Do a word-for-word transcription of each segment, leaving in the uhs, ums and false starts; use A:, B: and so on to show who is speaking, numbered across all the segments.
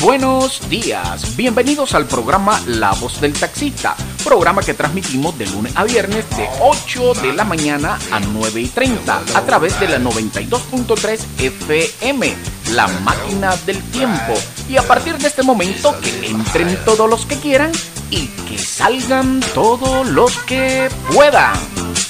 A: buenos días. Bienvenidos al programa La Voz del Taxista, programa que transmitimos de lunes a viernes de ocho de la mañana a nueve y treinta a través de la noventa y dos punto tres F M, la máquina del tiempo. Y a partir de este momento que entren todos los que quieran y que salgan todos los que puedan.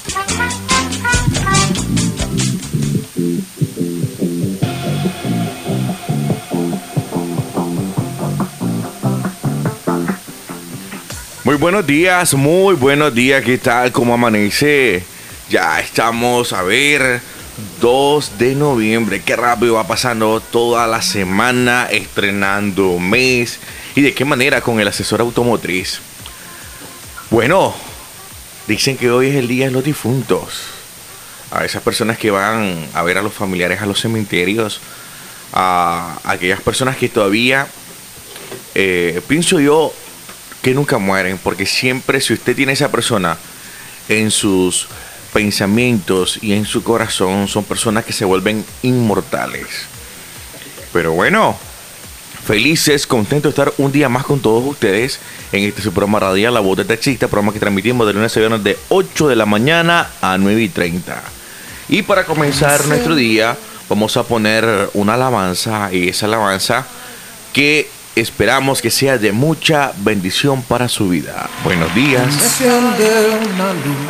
B: Muy buenos días, muy buenos días, ¿qué tal? ¿Cómo amanece? Ya estamos, a ver, dos de noviembre, qué rápido va pasando toda la semana, estrenando mes. ¿Y de qué manera? Con el asesor automotriz. Bueno, dicen que hoy es el día de los difuntos. A esas personas que van a ver a los familiares a los cementerios, a aquellas personas que todavía, eh, pienso yo, que nunca mueren, porque siempre, si usted tiene esa persona en sus pensamientos y en su corazón, son personas que se vuelven inmortales. Pero bueno, felices, contentos de estar un día más con todos ustedes en este su programa radial La Voz del Taxista, programa que transmitimos de lunes a viernes de ocho de la mañana a nueve y treinta. Y para comenzar nuestro día, vamos a poner una alabanza, y esa alabanza que esperamos que sea de mucha bendición para su vida. Buenos días.
C: Enciende una luz,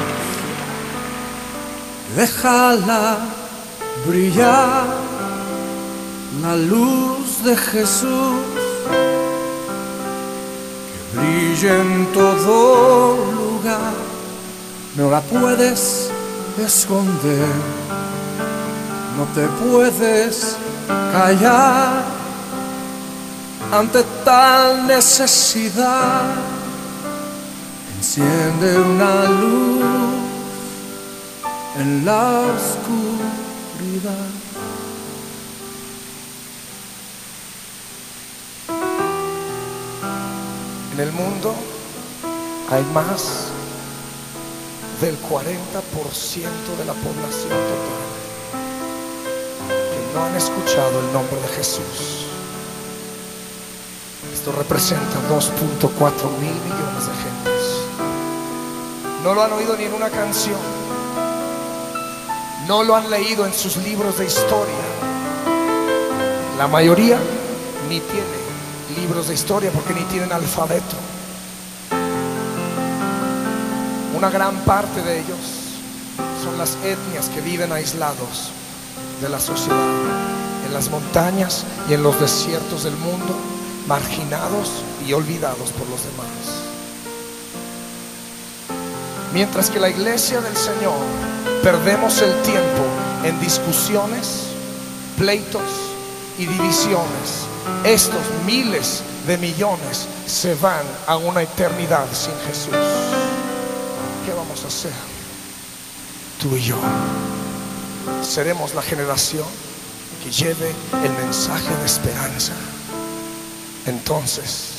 C: déjala brillar, la luz de Jesús, que brille en todo lugar, no la puedes esconder, no te puedes callar. Ante tal necesidad, enciende una luz en la oscuridad. En el mundo hay más del cuarenta por ciento de la población total que no han escuchado el nombre de Jesús. Esto representa dos punto cuatro mil millones de gentes. No lo han oído ni en una canción, no lo han leído en sus libros de historia. La mayoría ni tiene libros de historia porque ni tienen alfabeto. Una gran parte de ellos son las etnias que viven aislados de la sociedad, en las montañas y en los desiertos del mundo, marginados y olvidados por los demás. Mientras que la iglesia del Señor perdemos el tiempo en discusiones, pleitos y divisiones, estos miles de millones se van a una eternidad sin Jesús. ¿Qué vamos a hacer? Tú y yo seremos la generación que lleve el mensaje de esperanza. Entonces,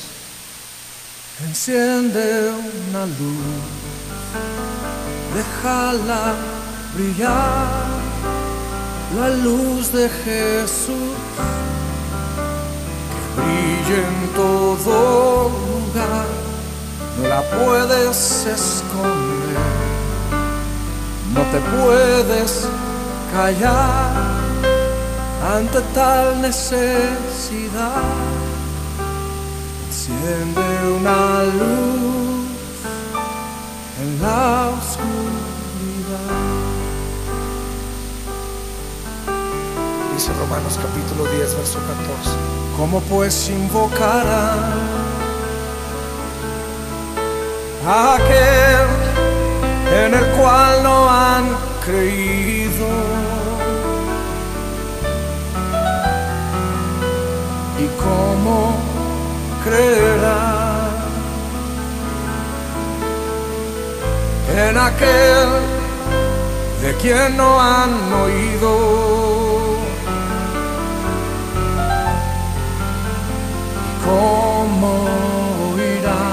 C: enciende una luz, déjala brillar, la luz de Jesús, que brille en todo lugar, no la puedes esconder, no te puedes callar ante tal necesidad. Enciende una luz en la oscuridad. Dice Romanos capítulo diez, verso catorce. ¿Cómo pues invocarán a aquel en el cual no han creído? ¿Y cómo creerá en aquel de quien no han oído? ¿Y cómo oirá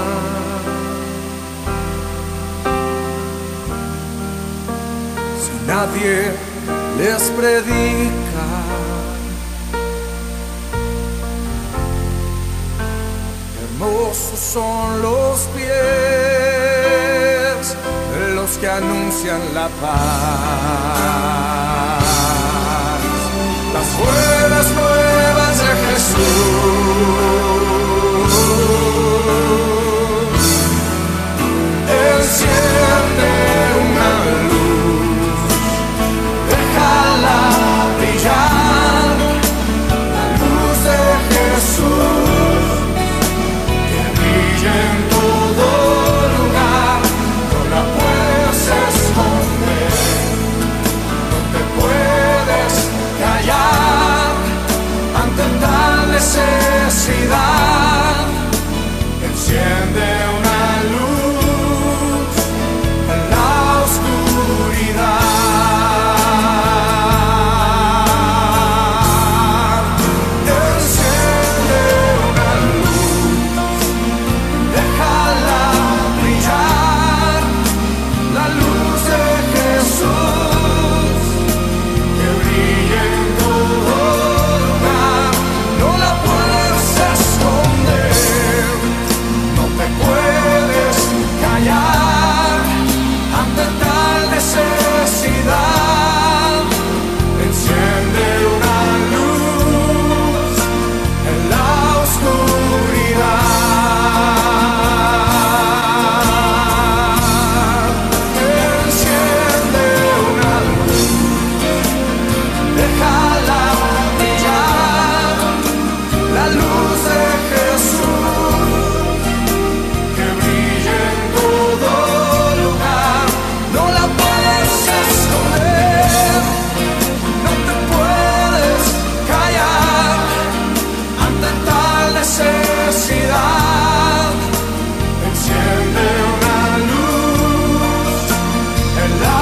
C: si nadie les predica? Hermosos son los pies de los que anuncian la paz, las buenas nuevas de Jesús. Enciende una luz, déjala brillar, la luz de Jesús que brilla en todo lugar. No la puedes esconder, no te puedes callar ante tal necesidad. Enciende una luz en la oscuridad. Enciende una luz, déjala brillar, la luz de Jesús que brilla en todo lugar. No la puedes esconder, no te puedes callar ante tal necesidad. Enciende una luz en la oscuridad. Enciende una luz, déjala brillar, la luz de Jesús que brilla en todo lugar. No la puedes esconder, no te puedes callar ante tal necesidad. Enciende una luz en la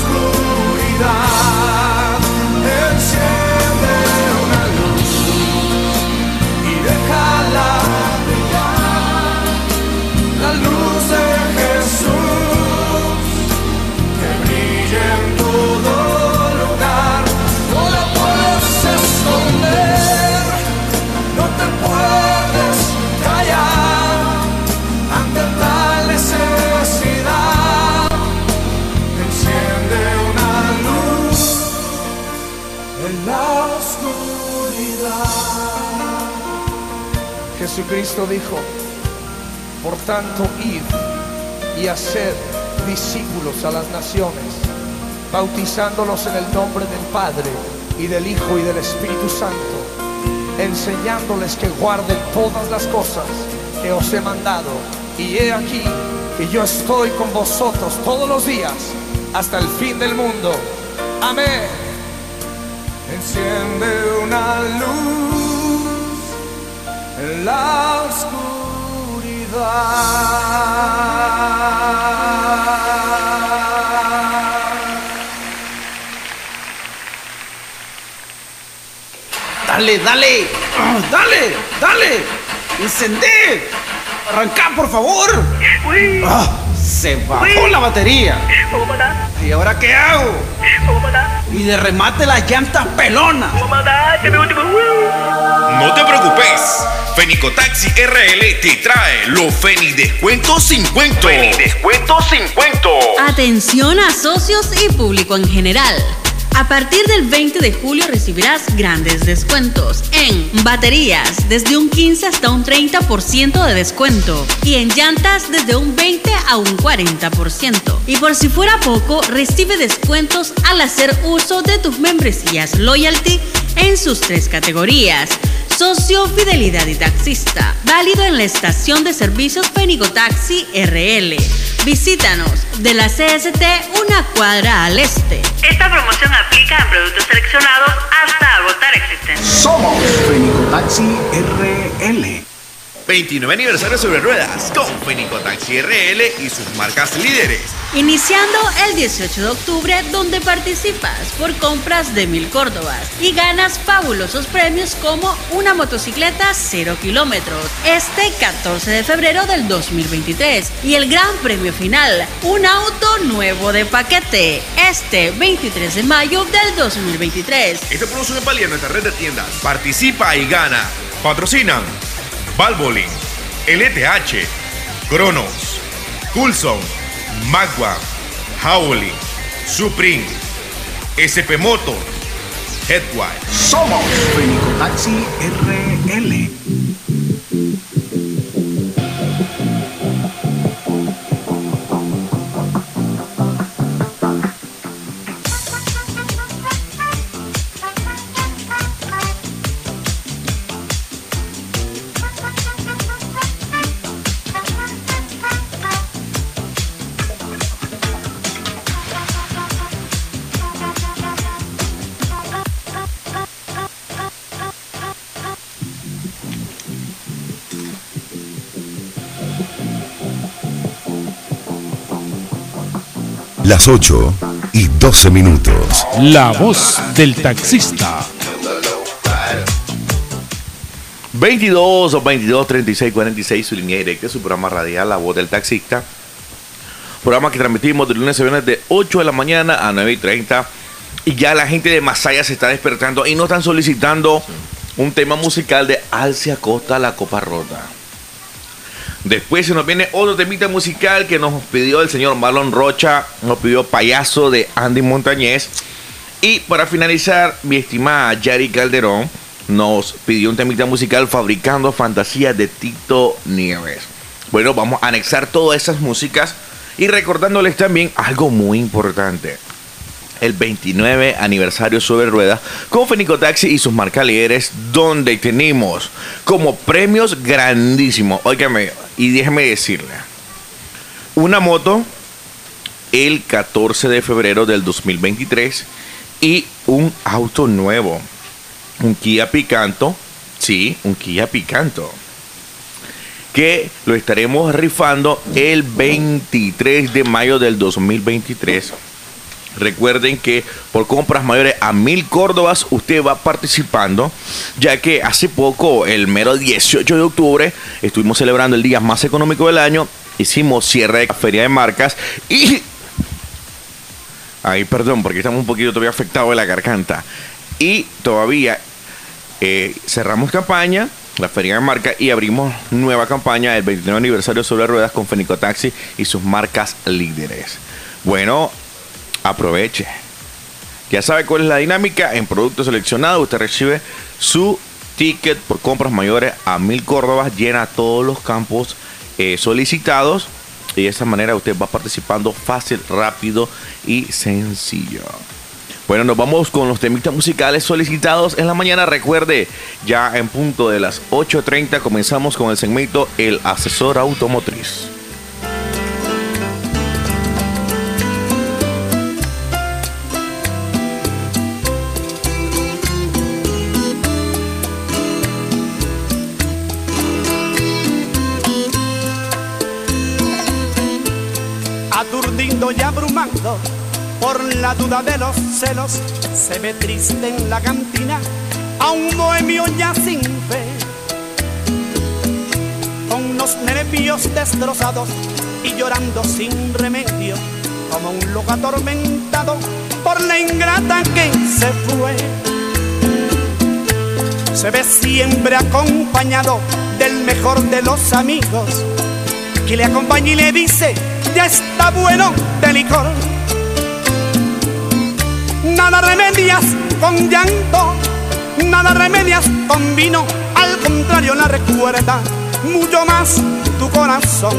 C: oscuridad. Enciende una luz y déjala brillar, la luz de Jesús que brilla en todo lugar. No la puedes esconder, no te puedes callar ante tal necesidad. Enciende una luz en la oscuridad. Jesucristo dijo: por tanto, id y haced discípulos a las naciones, bautizándolos en el nombre del Padre y del Hijo y del Espíritu Santo, enseñándoles que guarden todas las cosas que os he mandado. Y he aquí que yo estoy con vosotros todos los días hasta el fin del mundo. Amén. Enciende una luz en la oscuridad.
D: Dale, dale, ah, dale, dale, encender, arranca por favor. Ah, se bajó la batería. ¿Y ahora qué hago? Y de remate las llantas pelonas.
E: No te preocupes, Fenicotaxi R L te trae los Feni Descuentos cincuenta. Feni Descuentos cincuenta.
F: Atención a socios y público en general. A partir del veinte de julio recibirás grandes descuentos en baterías desde un quince hasta un treinta por ciento de descuento y en llantas desde un veinte a un cuarenta por ciento. Y por si fuera poco, recibe descuentos al hacer uso de tus membresías Loyalty en sus tres categorías: socio, fidelidad y taxista. Válido en la estación de servicios Fenicotaxi R L. Visítanos de la C S T una cuadra al este.
G: Esta promoción aplica en productos seleccionados hasta agotar existencia.
D: Somos Fenicotaxi R L.
E: veintinueve aniversario sobre ruedas con Fenicotaxi R L y sus marcas líderes.
F: Iniciando el dieciocho de octubre, donde participas por compras de mil córdobas y ganas fabulosos premios como una motocicleta cero kilómetros este catorce de febrero del dos mil veintitrés y el gran premio final, un auto nuevo de paquete este veintitrés de mayo del dos mil veintitrés.
E: Esta promoción es válida en nuestra red de tiendas. Participa y gana. Patrocinan Valvoline, L T H, Cronos, Coulson, Magua, Howley, Supreme, S P Motor, Headwire.
A: Somos Fenicotaxi R L.
H: Las ocho y doce minutos.
I: La voz del taxista.
B: veintidós o veintidós treinta y seis cuarenta y seis, su línea directa, su programa radial La Voz del Taxista. Programa que transmitimos de lunes a viernes de ocho de la mañana a nueve y treinta. Y ya la gente de Masaya se está despertando y nos están solicitando un tema musical de Alce Acosta, La Copa Rota. Después se nos viene otro temita musical que nos pidió el señor Marlon Rocha, nos pidió Payaso de Andy Montañez. Y para finalizar, mi estimada Yari Calderón nos pidió un temita musical Fabricando Fantasías de Tito Nieves. Bueno, vamos a anexar todas esas músicas y recordándoles también algo muy importante. El veintinueve aniversario sobre ruedas con Fenicotaxi y sus marcas líderes, donde tenemos como premios grandísimos, óigame, y déjeme decirle, una moto el catorce de febrero del dos mil veintitrés y un auto nuevo, un Kia Picanto, sí, un Kia Picanto, que lo estaremos rifando el veintitrés de mayo del dos mil veintitrés. Recuerden que por compras mayores a mil córdobas usted va participando, ya que hace poco, el mero dieciocho de octubre, estuvimos celebrando el día más económico del año. Hicimos cierre de feria de marcas y... Ay, perdón, porque estamos un poquito todavía afectados de la garganta. Y todavía eh, cerramos campaña, la feria de marcas, y abrimos nueva campaña del veintinueve aniversario sobre ruedas con Fenicotaxi y sus marcas líderes. Bueno, aproveche. Ya sabe cuál es la dinámica. En productos seleccionados usted recibe su ticket por compras mayores a mil córdobas, llena todos los campos eh, solicitados y de esa manera usted va participando fácil, rápido y sencillo. Bueno, nos vamos con los temitas musicales solicitados en la mañana. Recuerde, ya en punto de las ocho treinta comenzamos con el segmento El Asesor Automotriz.
J: Aturdido y abrumado por la duda de los celos, se ve triste en la cantina a un bohemio ya sin fe, con los nervios destrozados y llorando sin remedio, como un loco atormentado por la ingrata que se fue. Se ve siempre acompañado del mejor de los amigos, que le acompaña y le dice: ya está bueno de licor. Nada remedias con llanto, nada remedias con vino, al contrario la recuerda mucho más tu corazón.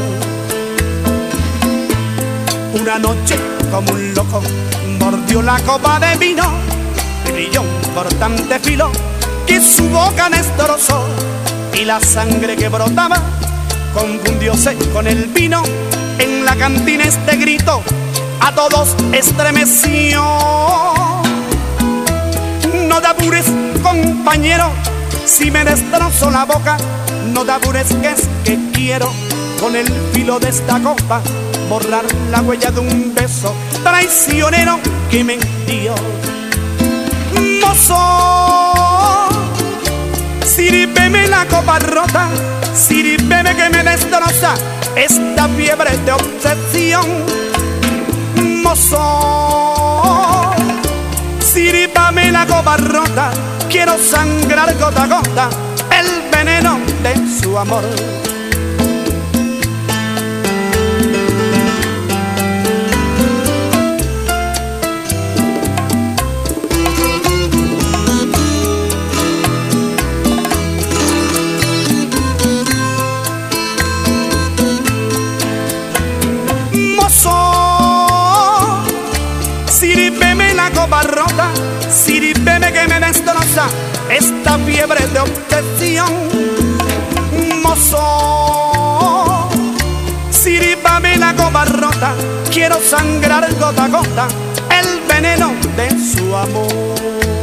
J: Una noche como un loco mordió la copa de vino, brilló un cortante filo que su boca destrozó, y la sangre que brotaba confundióse con el vino. En la cantina este grito a todos estremeció: no te apures, compañero, si me destrozo la boca, no te apures, que es que quiero con el filo de esta copa borrar la huella de un beso traicionero que me dio. Mozo, sírveme la copa rota, sírveme que me destroza esta fiebre de obsesión. Mozo, sírvame la copa rota, quiero sangrar gota a gota el veneno de su amor. Sírveme la copa rota, sírveme que me destroza esta fiebre de obsesión. Mozo, sírvame la copa rota, quiero sangrar gota a gota el veneno de su amor.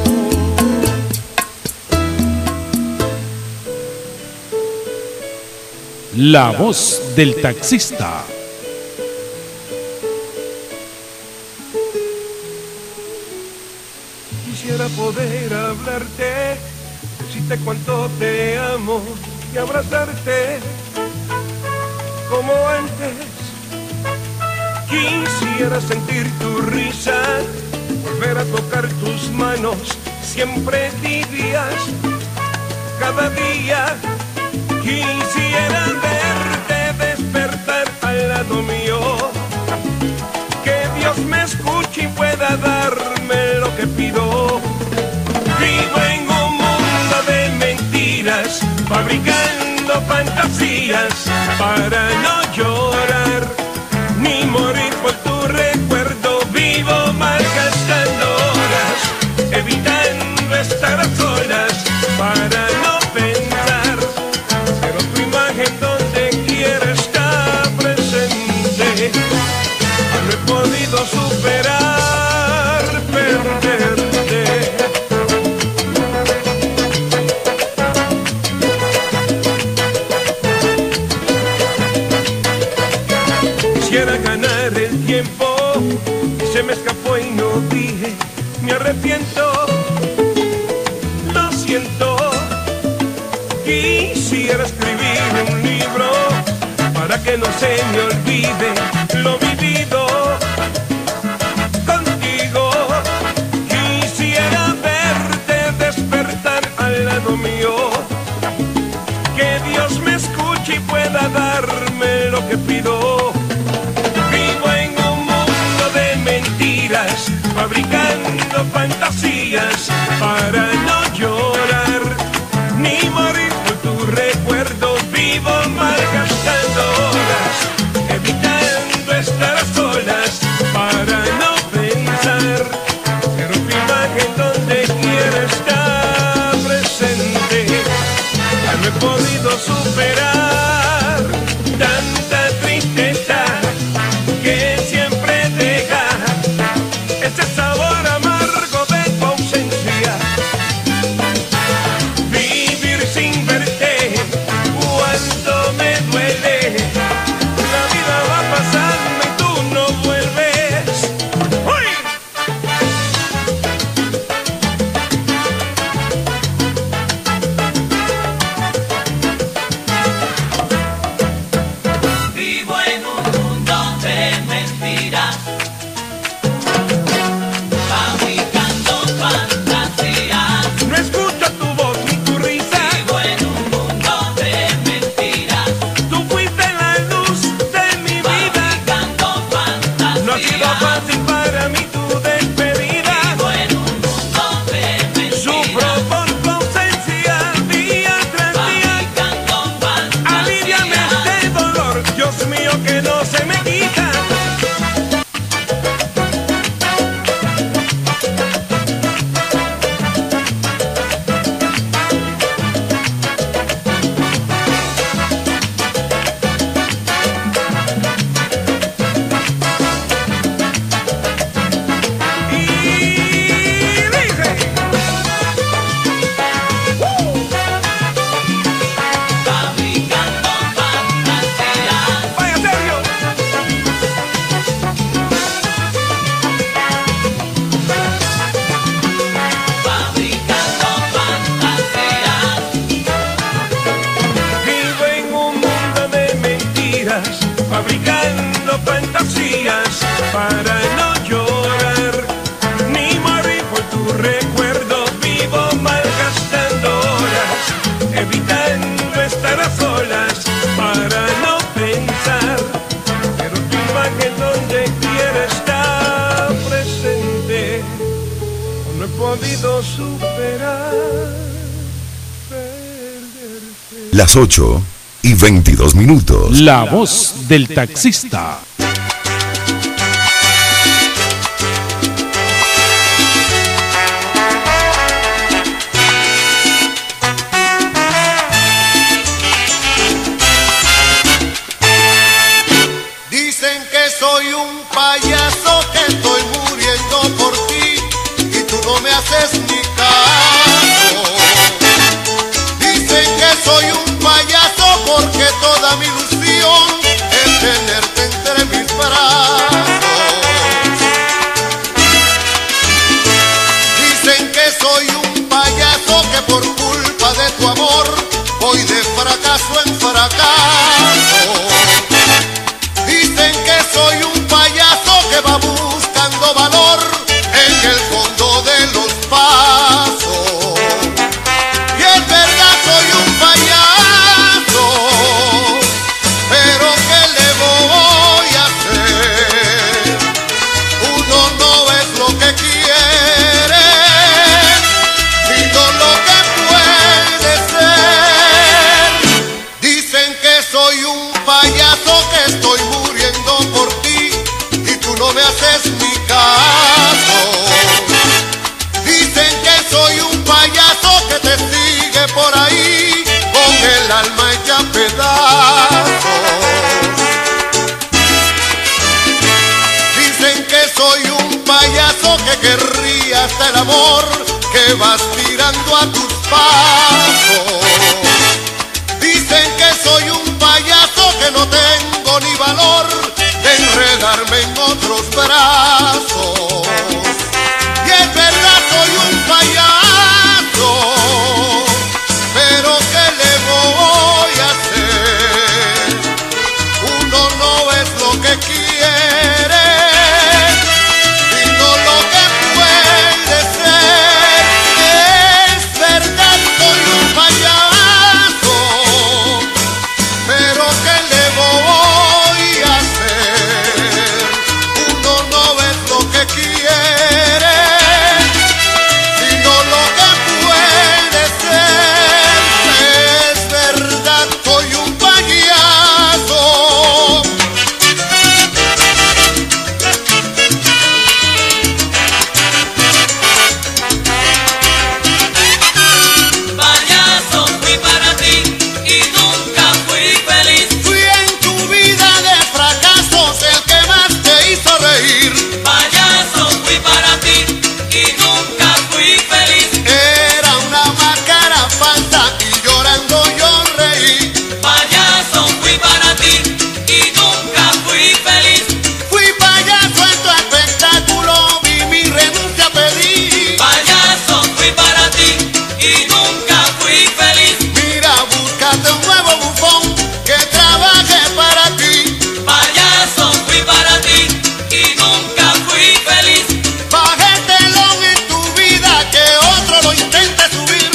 I: La voz del taxista.
K: Quisiera poder hablarte, decirte cuánto te amo y abrazarte como antes. Quisiera sentir tu risa, volver a tocar tus manos, siempre tibias, cada día. Quisiera verte despertar al lado mío, que Dios me escuche y pueda darme lo que pido. Vivo en un mundo de mentiras, fabricando fantasías para no llorar ni morir por tu recuerdo. Vivo malgastando horas, evitando estar a solas para no pensar, pero tu imagen donde quiera está presente. No he podido superar perderte. Quisiera ganar el tiempo, se me escapó y no dije, me arrepiento, lo siento. Quisiera escribir un libro para que no se me olvide lo vivido contigo. Quisiera verte despertar al lado mío, que Dios me escuche y pueda darme lo que pido. Vivo en un mundo de mentiras, fabricando fantasías para no llorar ni morir por tu recuerdo. Vivo malgastando horas, evitando estar a solas para no pensar, pero tu imagen donde quiera está presente. Ya no he podido superar tanta tristeza que siempre deja ese sabor amargo de tu ausencia. Vivir sin verte cuánto me duele, la vida va pasando y tú no vuelves. ¡Uy!
L: Vivo en un mundo de mentiras, fabricando fantasías.
K: No escucho tu voz ni tu risa.
L: Vivo en un mundo de mentiras,
K: Tú fuiste la luz de mi vida.
L: fabricando fantasías.
K: No ha sido fácil para mí tu despedida.
L: Vivo en un mundo de mentiras,
K: Sufro por tu ausencia día tras día.
L: fabricando fantasías.
K: Aliviame este dolor, Dios mío, que no se me quita. Y dice,
L: Fabricando fantasías.
K: vaya Sergio.
L: Fabricando fantasías.
K: Vivo en un mundo de mentiras, fabricando fantasías para no llorar ni morir por tu recuerdo. Vivo malgastando horas, evitando estar a solas para no pensar, pero tu imagen donde quiera está presente. No he podido superar perderte.
H: Las ocho y veintidós minutos.
I: La voz del taxista.
M: soy un payaso que por culpa de tu amor voy de fracaso en fracaso. Dicen que soy un payaso que va buscando valor en el fondo de los pasos. Y es verdad, soy un payaso, pero ¿qué le voy a hacer? Uno no es lo que quiere, sino lo que puede ser. Dicen que soy un payaso que estoy muriendo por ti y tú no me haces mi caso. Dicen que soy un payaso que te sigue por ahí con el alma hecha pedazos. Dicen que soy un payaso que querría hasta el amor que vas tirando a tus pasos. Dicen que soy un payaso que no tengo ni valor de enredarme en otros brazos. Y es verdad, soy un payaso, pero ¿qué le voy a hacer? Uno no es lo que quiere, sino lo que puede ser. Es verdad, soy un payaso, pero ¿qué le voy a hacer? Uno no es lo que quiere, sino lo que puede ser. Es verdad, soy un payaso.
L: Payaso fui para ti y nunca fui feliz.
M: Fui en tu vida de fracasos el que más te hizo reír.
L: Payaso fui para ti y nunca fui feliz.
M: Era una máscara falsa y llorando yo reí.
L: Payaso fui para ti y nunca fui feliz.
M: Fui payaso en tu espectáculo, vi mi renuncia pedí.
L: Payaso fui para ti y nunca fui feliz.
M: Mira, búscate un nuevo bufón que trabaje para ti.
L: Payaso fui para ti y nunca fui feliz.
M: Baja el telón en tu vida que otro lo intente subir.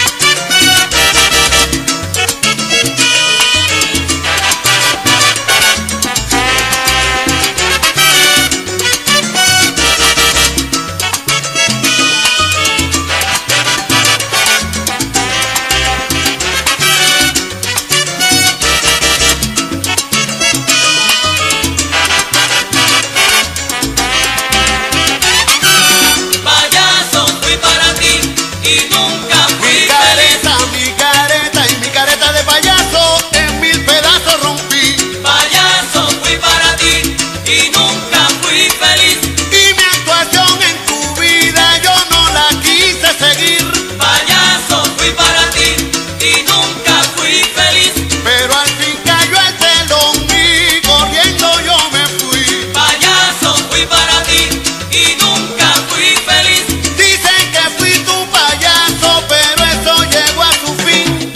L: Payaso fui para ti y nunca fui
M: Mi
L: feliz.
M: careta, mi careta y mi careta de payaso en mil pedazos rompí.
L: Payaso fui para ti y nunca fui feliz.
M: Y mi actuación en tu vida yo no la quise seguir.
L: Payaso fui para ti y nunca fui feliz.
M: Pero al fin cayó el telón y corriendo yo me fui.
L: Payaso fui para ti y nunca fui feliz.
M: Dicen que fui tu payaso, pero eso llegó a su fin.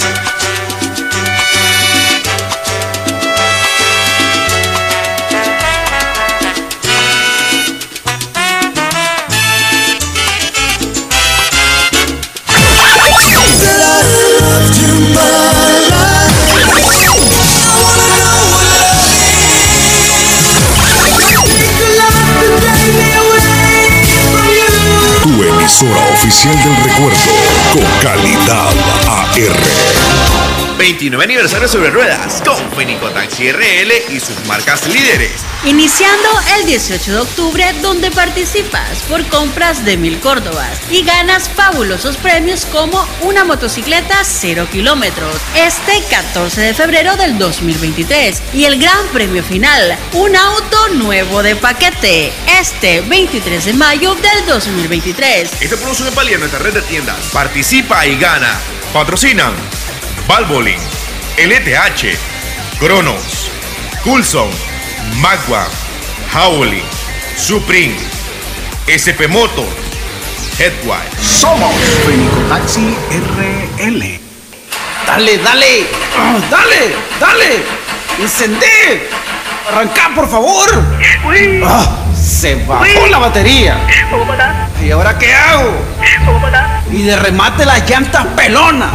H: Tu emisora oficial del recuerdo con calidad A R.
B: veintinueve aniversario sobre ruedas con Fenicotaxi R L y sus marcas líderes.
F: Iniciando el dieciocho de octubre, donde participas por compras de mil córdobas y ganas fabulosos premios como una motocicleta cero kilómetros este catorce de febrero del dos mil veintitrés y el gran premio final, un auto nuevo de paquete este veintitrés de mayo del dos mil veintitrés.
B: Esta promoción es válida en nuestra red de tiendas. Participa y gana. Patrocinan Valvoline, L T H, Cronos, Coulson, Magua, Howley, Supreme, S P Motor,
E: Headwire.
A: Somos Fenicotaxi R L.
D: Dale, dale, ah, dale, dale. Encendé. Arranca, por favor. Ah, se bajó la batería. ¿Y ahora qué hago? Y de remate las llantas pelonas.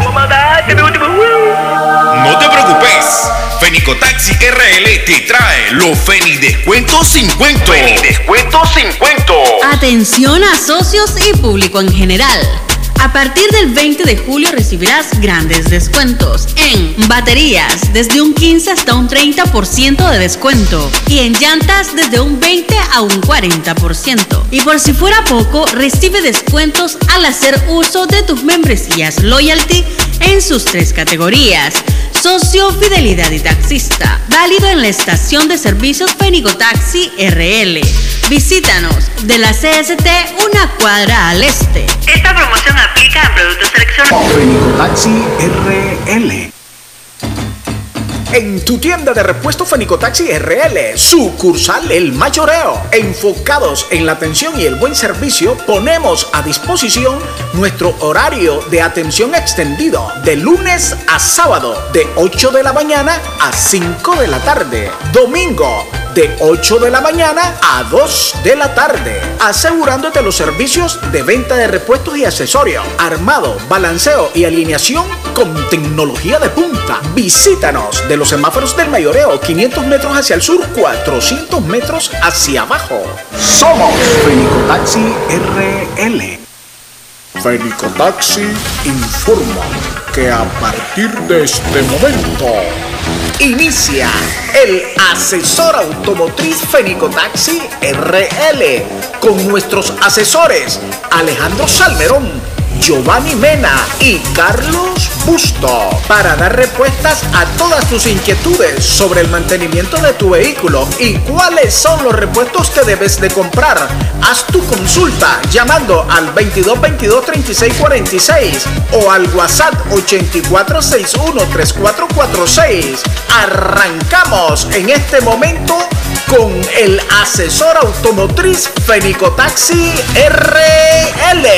E: No te preocupes. Fenicotaxi R L te trae los Feni Descuentos cincuenta. Feni Descuentos cincuenta.
F: Atención a socios y público en general. A partir del veinte de julio recibirás grandes descuentos en baterías desde un quince hasta un treinta por ciento de descuento y en llantas desde un veinte a un cuarenta por ciento. Y por si fuera poco, recibe descuentos al hacer uso de tus membresías Loyalty en sus tres categorías: socio, fidelidad y taxista. Válido en la estación de servicios Fenicotaxi R L. Visítanos de la C S T una cuadra al este.
G: Esta promoción aplica a productos seleccionados.
A: Fenicotaxi R L. En tu tienda de repuestos Fenicotaxi R L, sucursal El Mayoreo, enfocados en la atención y el buen servicio, ponemos a disposición nuestro horario de atención extendido de lunes a sábado de ocho de la mañana a cinco de la tarde, domingo de ocho de la mañana a dos de la tarde, asegurándote los servicios de venta de repuestos y accesorios, armado, balanceo y alineación con tecnología de punta. Visítanos de los semáforos del Mayoreo, quinientos metros hacia el sur, cuatrocientos metros hacia abajo. Somos Fenicotaxi R L. Fenicotaxi informa que a partir de este momento inicia el asesor automotriz Fenicotaxi R L con nuestros asesores Alejandro Salmerón, Giovanni Mena y Carlos Busto para dar respuestas a todas tus inquietudes sobre el mantenimiento de tu vehículo y cuáles son los repuestos que debes de comprar. Haz tu consulta llamando al veintidós veintidós treinta y seis cuarenta y seis o al WhatsApp ochenta y cuatro sesenta y uno treinta y cuatro cuarenta y seis. Arrancamos en este momento con el asesor automotriz Fenicotaxi R L.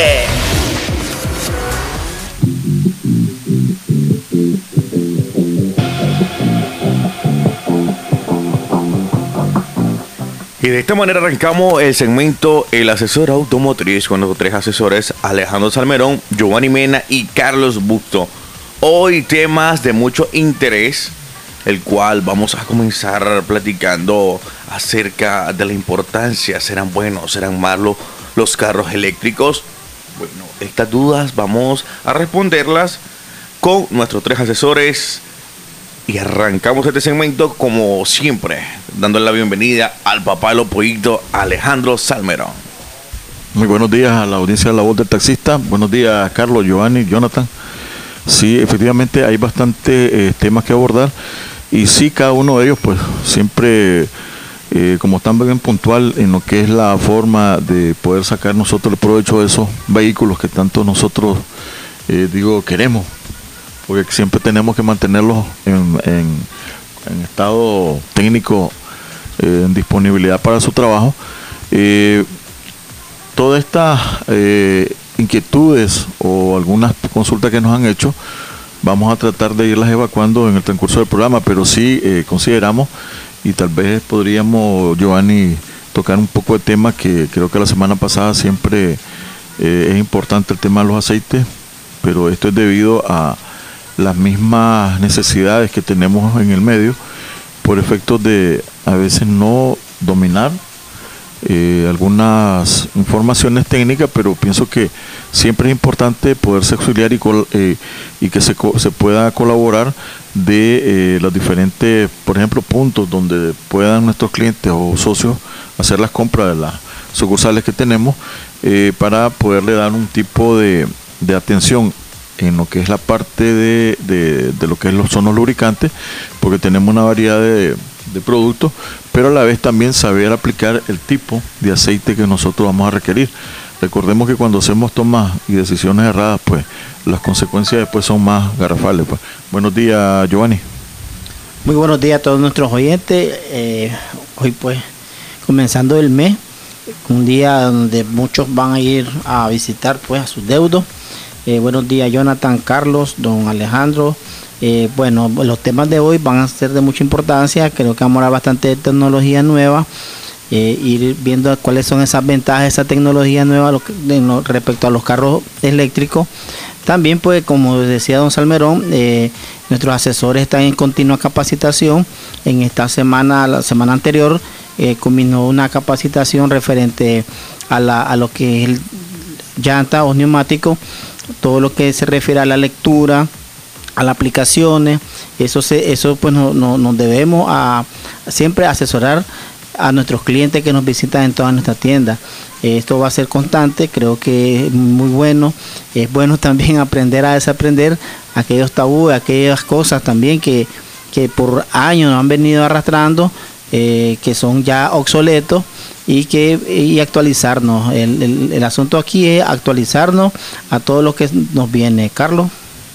B: Y de esta manera arrancamos el segmento El Asesor Automotriz con los tres asesores Alejandro Salmerón, Giovanni Mena y Carlos Busto. Hoy temas de mucho interés, el cual vamos a comenzar platicando acerca de la importancia. ¿Serán buenos, serán malos los carros eléctricos? Bueno, estas dudas vamos a responderlas con nuestros tres asesores. Y arrancamos este segmento como siempre, dándole la bienvenida al papá de los pollitos, Alejandro Salmerón.
N: Muy buenos días a la audiencia de La Voz del Taxista. Buenos días, Carlos, Giovanni, Jonathan. Sí, efectivamente hay bastantes eh, temas que abordar. Y sí, cada uno de ellos, pues siempre, eh, como están bien puntual en lo que es la forma de poder sacar nosotros el provecho de esos vehículos que tanto nosotros, eh, digo, queremos. Porque siempre tenemos que mantenerlos en, en, en estado técnico, eh, en disponibilidad para su trabajo. Eh, todas estas eh, inquietudes o algunas consultas que nos han hecho, vamos a tratar de irlas evacuando en el transcurso del programa, pero sí eh, consideramos, y tal vez podríamos, Giovanni, tocar un poco de tema que creo que la semana pasada siempre eh, es importante, el tema de los aceites, pero esto es debido a las mismas necesidades que tenemos en el medio por efectos de a veces no dominar eh, algunas informaciones técnicas, pero pienso que siempre es importante poderse auxiliar y, col eh, y que se, se pueda colaborar de eh, los diferentes, por ejemplo, puntos donde puedan nuestros clientes o socios hacer las compras de las sucursales que tenemos eh, para poderle dar un tipo de, de atención en lo que es la parte de, de, de lo que es los, son los lubricantes, porque tenemos una variedad de, de productos, pero a la vez también saber aplicar el tipo de aceite que nosotros vamos a requerir. Recordemos que cuando hacemos tomas y decisiones erradas, pues las consecuencias después son más garrafales. Pues. Buenos días, Giovanni.
O: Muy buenos días a todos nuestros oyentes. Eh, hoy pues comenzando el mes, un día donde muchos van a ir a visitar pues a sus deudos. Eh, buenos días, Jonathan, Carlos, don Alejandro. Eh, bueno, los temas de hoy van a ser de mucha importancia. Creo que vamos a hablar bastante de tecnología nueva, eh, ir viendo cuáles son esas ventajas de esa tecnología nueva lo que, de, no, respecto a los carros eléctricos. También, pues, como decía don Salmerón, eh, nuestros asesores están en continua capacitación. En esta semana, la semana anterior, eh, culminó una capacitación referente a, la, a lo que es el llanta o neumático, todo lo que se refiere a la lectura, a las aplicaciones. Eso se, eso pues no, no, nos debemos a siempre asesorar a nuestros clientes que nos visitan en todas nuestras tiendas. Esto va a ser constante, creo que es muy bueno. Es bueno también aprender a desaprender aquellos tabúes, aquellas cosas también que, que por años nos han venido arrastrando, eh, que son ya obsoletos, y que y actualizarnos. El, el, el asunto aquí es actualizarnos a todo lo que nos viene. Carlos.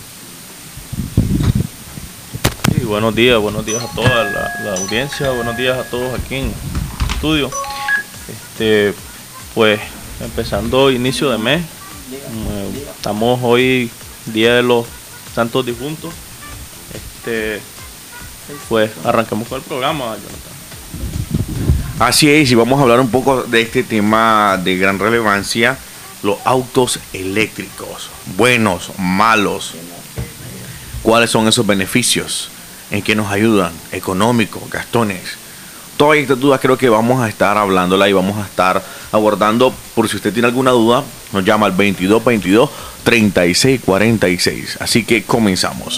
P: Sí, buenos días, buenos días a toda la, la audiencia, buenos días a todos aquí en el estudio. Este, pues empezando inicio de mes, estamos hoy día de los santos difuntos. Este, pues arrancamos con el programa, Jonathan.
B: Así es, y vamos a hablar un poco de este tema de gran relevancia, los autos eléctricos, buenos, malos. ¿Cuáles son esos beneficios? ¿En qué nos ayudan? Económicos, gastones. Todas estas dudas creo que vamos a estar hablándola y vamos a estar abordando. Por si usted tiene alguna duda, nos llama al veintidós veintidós treinta y seis cuarenta y seis. Así que comenzamos.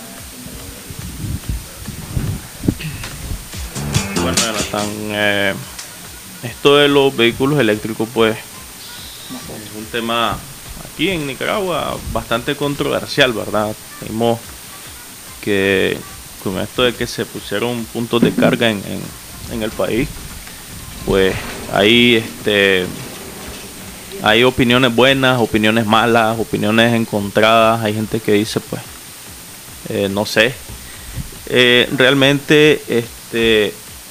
P: Bueno, Jonathan, eh, esto de los vehículos eléctricos pues es un tema aquí en Nicaragua bastante controversial, ¿verdad? Vimos que con esto de que se pusieron puntos de carga en, en, en el país, pues hay este hay opiniones buenas, opiniones malas, opiniones encontradas. Hay gente que dice pues eh, no sé, eh, realmente este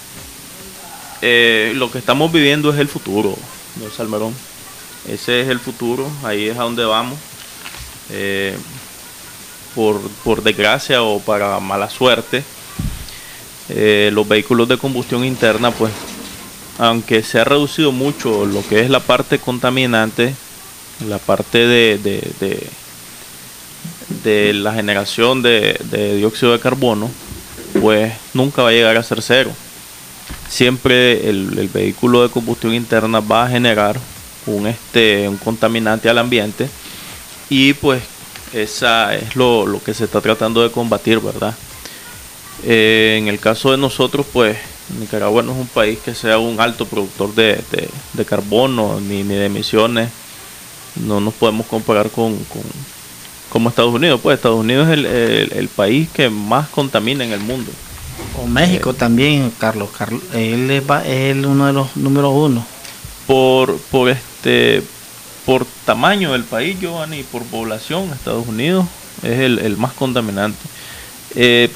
P: eh, lo que estamos viviendo es el futuro, don Salmerón. Ese es el futuro, ahí es a donde vamos. Eh, por, por desgracia o para mala suerte, eh, los vehículos de combustión interna, pues, aunque se ha reducido mucho lo que es la parte contaminante, la parte de, de, de, de la generación de, de dióxido de carbono, pues nunca va a llegar a ser cero. Siempre el, el vehículo de combustión interna va a generar un este un contaminante al ambiente, y pues esa es lo, lo que se está tratando de combatir, ¿verdad? Eh, en el caso de nosotros, pues Nicaragua no es un país que sea un alto productor de, de, de carbono ni, ni de emisiones. No nos podemos comparar con, con como Estados Unidos. Pues Estados Unidos es el, el, el país que más contamina en el mundo.
O: O México eh, también, Carlos. Carlos él es, es uno de los números uno.
P: Por, por este por tamaño del país, Giovanni, y por población, Estados Unidos es el, el más contaminante. Eh,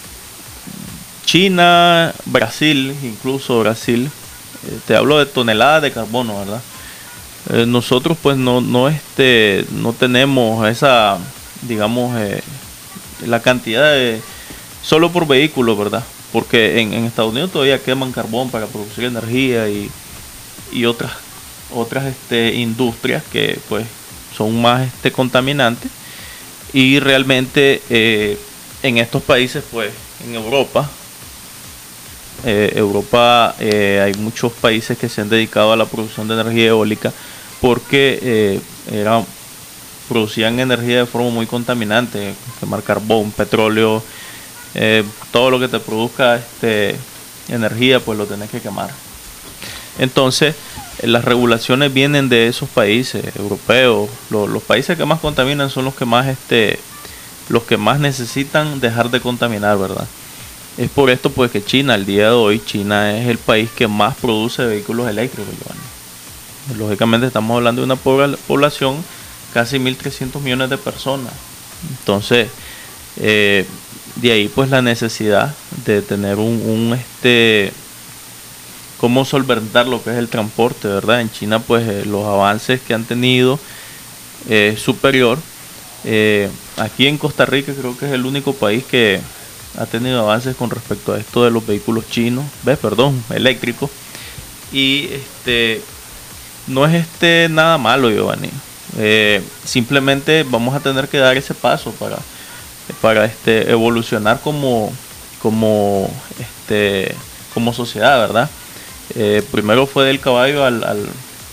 P: China, Brasil, incluso Brasil, eh, te hablo de toneladas de carbono, ¿verdad? Eh, nosotros pues no, no, este, no tenemos esa, digamos, eh, la cantidad de, solo por vehículo, ¿verdad? Porque en, en Estados Unidos todavía queman carbón para producir energía y, y otras otras este, industrias que pues son más este, contaminantes, y realmente eh, en estos países, pues en Europa eh, Europa eh, hay muchos países que se han dedicado a la producción de energía eólica porque eh, era, producían energía de forma muy contaminante, quemar carbón, petróleo, eh, todo lo que te produzca este, energía, pues lo tenés que quemar. Entonces las regulaciones vienen de esos países europeos. Los, los países que más contaminan son los que más este los que más necesitan dejar de contaminar, ¿verdad? Es por esto pues que China, al día de hoy, China es el país que más produce vehículos eléctricos, Giovanni. Lógicamente estamos hablando de una población casi mil trescientos millones de personas. Entonces eh, de ahí pues la necesidad de tener un, un este cómo solventar lo que es el transporte, ¿verdad? En China, pues eh, los avances que han tenido es eh, superior. Eh, aquí en Costa Rica creo que es el único país que ha tenido avances con respecto a esto de los vehículos chinos, ¿ves? Perdón, eléctricos. Y este no es este nada malo, Giovanni. Eh, simplemente vamos a tener que dar ese paso para, para este, evolucionar como, como, este, como sociedad, ¿verdad? Eh, primero fue del caballo al, al,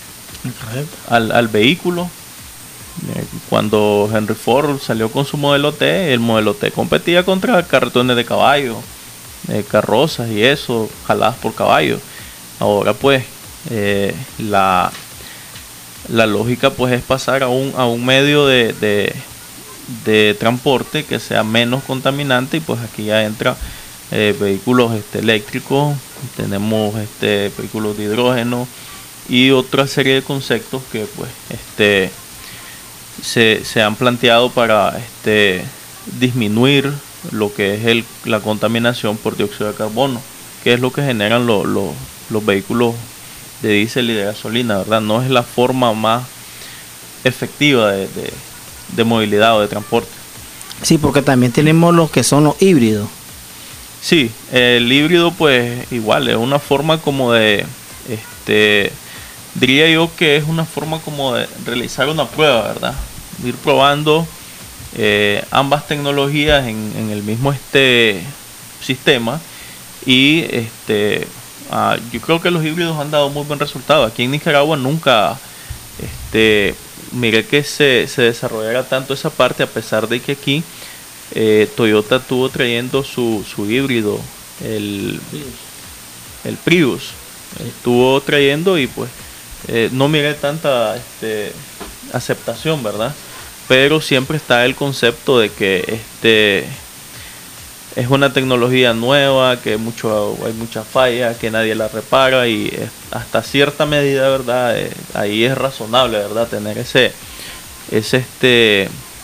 P: al, al vehículo. Eh, cuando Henry Ford salió con su modelo T, el modelo T competía contra carretones de caballo, eh, carrozas y eso, jaladas por caballo. Ahora pues eh, la, la lógica pues es pasar a un, a un medio de, de, de transporte que sea menos contaminante, y pues aquí ya entra eh, vehículos este, eléctricos, tenemos este, vehículos de hidrógeno y otra serie de conceptos que pues este Se, se han planteado para este, disminuir lo que es el, la contaminación por dióxido de carbono, que es lo que generan lo, lo, los vehículos de diésel y de gasolina, ¿verdad? No es la forma más efectiva de, de, de movilidad o de transporte.
O: Sí, porque también tenemos los que son los híbridos.
P: Sí, el híbrido pues igual es una forma como de, este, diría yo que es una forma como de realizar una prueba, ¿verdad? Ir probando eh, ambas tecnologías en, en el mismo este sistema, y este uh, yo creo que los híbridos han dado muy buen resultado. Aquí en Nicaragua nunca este miré que se, se desarrollara tanto esa parte, a pesar de que aquí eh, Toyota estuvo trayendo su, su híbrido, el, el Prius, estuvo trayendo, y pues eh, no miré tanta este, aceptación, ¿verdad? Pero siempre está el concepto de que este es una tecnología nueva, que mucho, hay mucha falla, que nadie la repara, y es, hasta cierta medida, ¿verdad? Eh, ahí es razonable, ¿verdad? Tener ese, ese, este,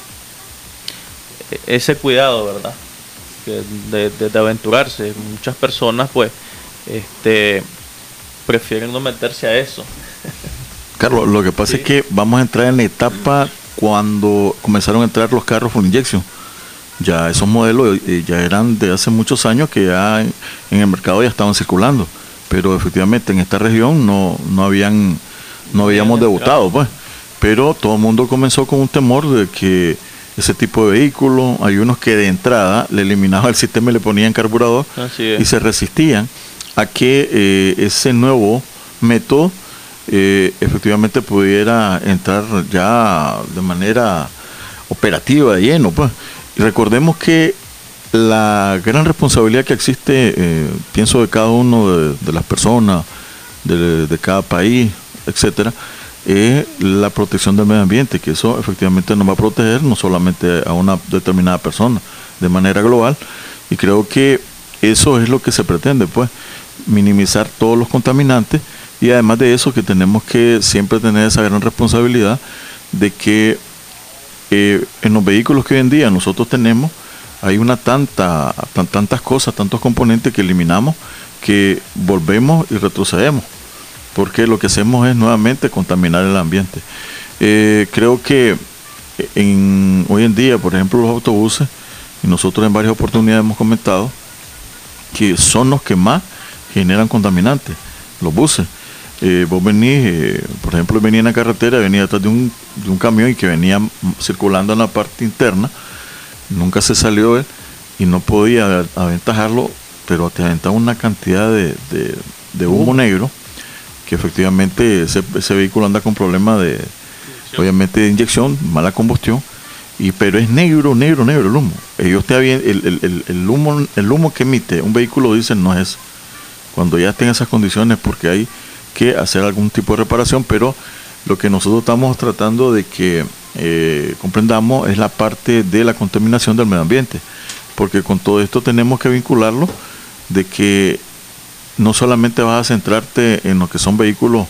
P: ese cuidado, ¿verdad? Que de, de, de aventurarse. Muchas personas, pues, este, prefieren no meterse a eso.
N: Carlos, lo que pasa sí. es que vamos a entrar en la etapa cuando comenzaron a entrar los carros full injection. Ya esos modelos eh, ya eran de hace muchos años, que ya en, en el mercado ya estaban circulando, pero efectivamente en esta región no, no habían no habíamos debutado, pues. Pero todo el mundo comenzó con un temor de que ese tipo de vehículos, hay unos que de entrada le eliminaban el sistema y le ponían carburador, y se resistían a que eh, ese nuevo método Eh, efectivamente pudiera entrar ya de manera operativa de lleno, pues. Y recordemos que la gran responsabilidad que existe, eh, pienso, de cada uno de, de las personas, de, de cada país, etcétera, es la protección del medio ambiente, que eso efectivamente nos va a proteger no solamente a una determinada persona, de manera global, y creo que eso es lo que se pretende, pues, minimizar todos los contaminantes. Y además de eso, que tenemos que siempre tener esa gran responsabilidad de que eh, en los vehículos que hoy en día nosotros tenemos, hay una tanta, tan, tantas cosas, tantos componentes que eliminamos, que volvemos y retrocedemos, porque lo que hacemos es nuevamente contaminar el ambiente. Eh, creo que en, hoy en día, por ejemplo, los autobuses, y nosotros en varias oportunidades hemos comentado, que son los que más generan contaminantes, los buses. Eh, vos venís, eh, por ejemplo, venía en la carretera, venía detrás de un, de un camión y que venía circulando en la parte interna, nunca se salió él y no podía aventajarlo, pero te aventaba una cantidad de, de, de humo uh. negro, que efectivamente ese, ese vehículo anda con problemas de, inyección. obviamente de inyección, mala combustión, y pero es negro, negro, negro el humo. Ellos te habían, el, el, el, el humo, el humo que emite un vehículo, dicen, no es cuando ya estén esas condiciones, porque hay que hacer algún tipo de reparación, pero lo que nosotros estamos tratando de que eh, comprendamos es la parte de la contaminación del medio ambiente, porque con todo esto tenemos que vincularlo de que no solamente vas a centrarte en lo que son vehículos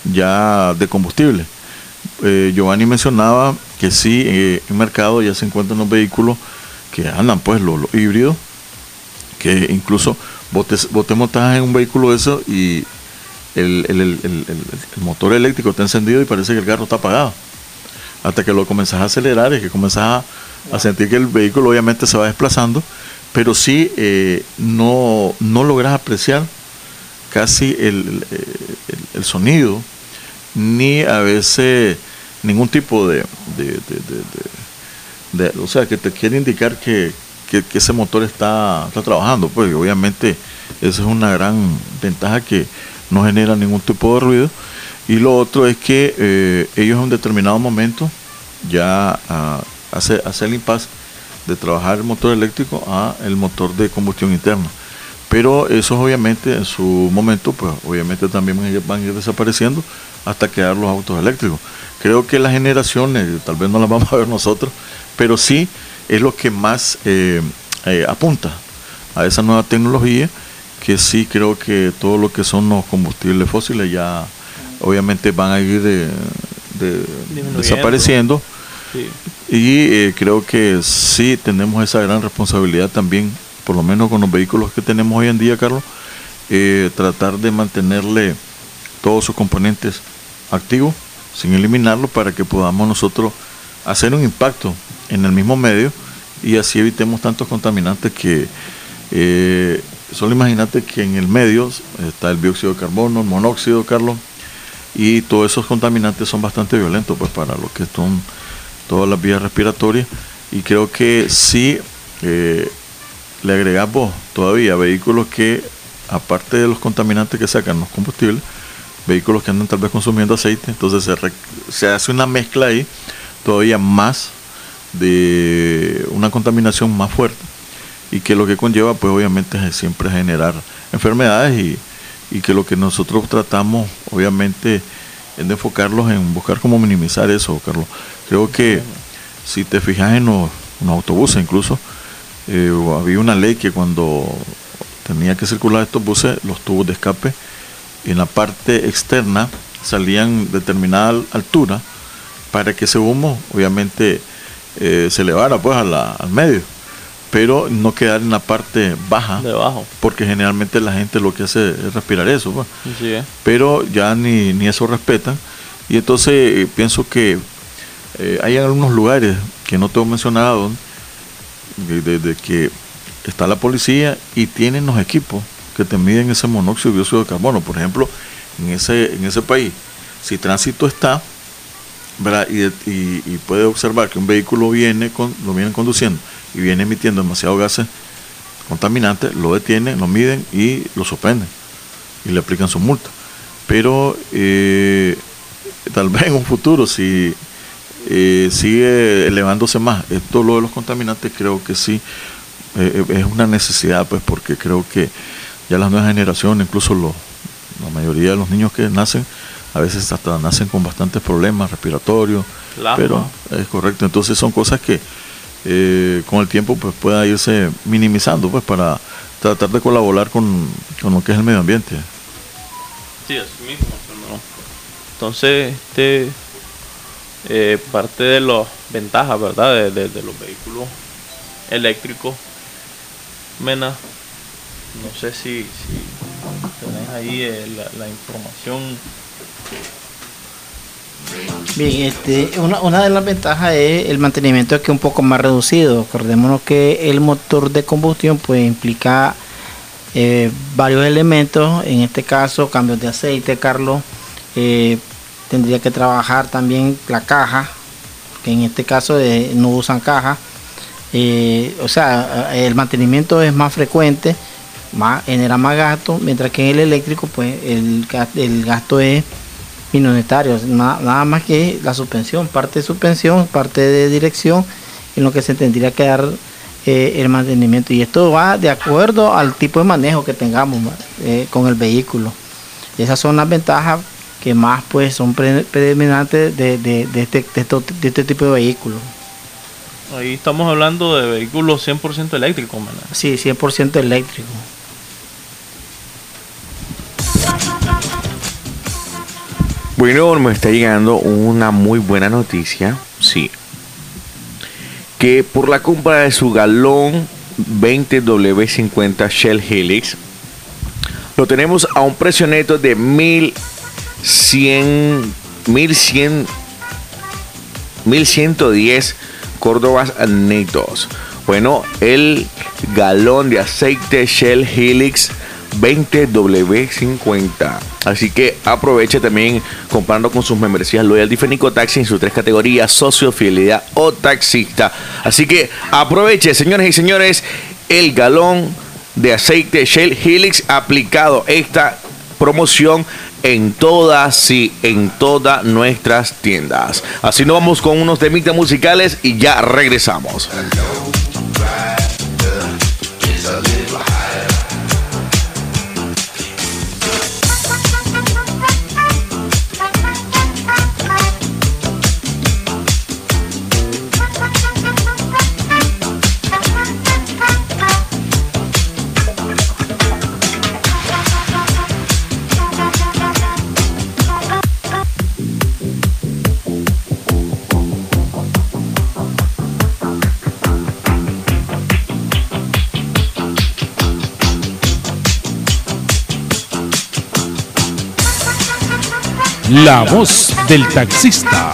N: ya de combustible. Eh, Giovanni mencionaba que sí, eh, en el mercado ya se encuentran los vehículos que andan, pues, los, los híbridos, que incluso vos te, vos te montas en un vehículo de eso y el, el, el, el, el motor eléctrico está encendido y parece que el carro está apagado. Hasta que lo comenzás a acelerar y que comenzás a, a sentir que el vehículo obviamente se va desplazando, pero sí eh, no, no logras apreciar casi el, el, el sonido, ni a veces ningún tipo de, de, de, de, de, de o sea, que te quiere indicar que, que, que ese motor está, está trabajando. Pues obviamente esa es una gran ventaja, que no genera ningún tipo de ruido. Y lo otro es que eh, ellos en un determinado momento ya uh, hace, hace el impasse de trabajar el motor eléctrico a el motor de combustión interna. Pero esos obviamente en su momento, pues obviamente también van a ir, van a ir desapareciendo hasta quedar los autos eléctricos. Creo que las generaciones, tal vez no las vamos a ver nosotros, pero sí es lo que más eh, eh, apunta a esa nueva tecnología, que sí creo que todo lo que son los combustibles fósiles ya obviamente van a ir de, de, desapareciendo. Sí. Y eh, creo que sí tenemos esa gran responsabilidad también, por lo menos con los vehículos que tenemos hoy en día, Carlos, eh, tratar de mantenerle todos sus componentes activos sin eliminarlos, para que podamos nosotros hacer un impacto en el mismo medio y así evitemos tantos contaminantes que eh, solo imagínate que en el medio está el dióxido de carbono, el monóxido, Carlos, y todos esos contaminantes son bastante violentos pues para lo que son todas las vías respiratorias. Y creo que sí eh, le agregamos todavía vehículos que, aparte de los contaminantes que sacan los combustibles, vehículos que andan tal vez consumiendo aceite, entonces se, re, se hace una mezcla ahí todavía más de una contaminación más fuerte, y que lo que conlleva pues obviamente es siempre generar enfermedades, y, y que lo que nosotros tratamos obviamente es de enfocarlos en buscar cómo minimizar eso, Carlos. Creo que si te fijas en los, en los autobuses incluso, eh, había una ley que cuando tenía que circular estos buses, los tubos de escape en la parte externa salían determinada altura para que ese humo obviamente eh, se elevara pues a la, al medio, pero no quedar en la parte baja,
P: debajo,
N: porque generalmente la gente lo que hace es respirar eso pues.
P: Sí, eh.
N: Pero ya ni, ni eso respetan, y entonces eh, pienso que eh, hay algunos lugares que no tengo mencionado desde de, de que está la policía y tienen los equipos que te miden ese monóxido y dióxido de carbono. Por ejemplo, en ese en ese país, si tránsito está, ¿verdad? Y, y, y puede observar que un vehículo viene con, lo vienen conduciendo y viene emitiendo demasiados gases contaminantes, lo detienen, lo miden y lo suspenden y le aplican su multa. Pero eh, tal vez en un futuro, si eh, sigue elevándose más esto, lo de los contaminantes, creo que sí eh, es una necesidad, pues, porque creo que ya las nuevas generaciones, incluso los, la mayoría de los niños que nacen, a veces hasta nacen con bastantes problemas respiratorios,
P: claro,
N: pero es correcto. Entonces son cosas que eh, con el tiempo pues pueda irse minimizando, pues, para tratar de colaborar con, con lo que es el medio ambiente.
P: Sí, así mismo, ¿no? Entonces, este eh, parte de las ventajas, ¿verdad?, de, de, de los vehículos eléctricos, Mena, no sé si, si tenés ahí eh, la, la información.
O: Bien, este, una, una de las ventajas es el mantenimiento, que es un poco más reducido. Acordémonos que el motor de combustión pues implica eh, varios elementos, en este caso cambios de aceite, Carlos, eh, tendría que trabajar también la caja, que en este caso eh, no usan caja, eh, o sea, el mantenimiento es más frecuente, más, genera más gasto, mientras que en el eléctrico pues el, el gasto es minoritario, nada, nada más que la suspensión, parte de suspensión, parte de dirección, en lo que se tendría que dar eh, el mantenimiento, y esto va de acuerdo al tipo de manejo que tengamos eh, con el vehículo. Esas son las ventajas que más pues son pre predominantes de, de, de, este, de, esto, de este tipo de vehículos.
P: Ahí estamos hablando de vehículos cien por ciento eléctricos, ¿verdad?
O: Sí, cien por ciento eléctrico.
B: Bueno, me está llegando una muy buena noticia, sí, que por la compra de su galón veinte W cincuenta Shell Helix, lo tenemos a un precio neto de mil cien, mil cien, mil ciento diez córdobas netos. Bueno, el galón de aceite Shell Helix veinte W cincuenta. Así que aproveche también comprando con sus membresías Loyalty Fenico Taxi en sus tres categorías: socio, fidelidad o taxista. Así que aproveche, señores y señores, el galón de aceite Shell Helix aplicado. Esta promoción en todas, sí, en todas nuestras tiendas. Así nos vamos con unos temitas musicales y ya regresamos.
I: La voz del taxista.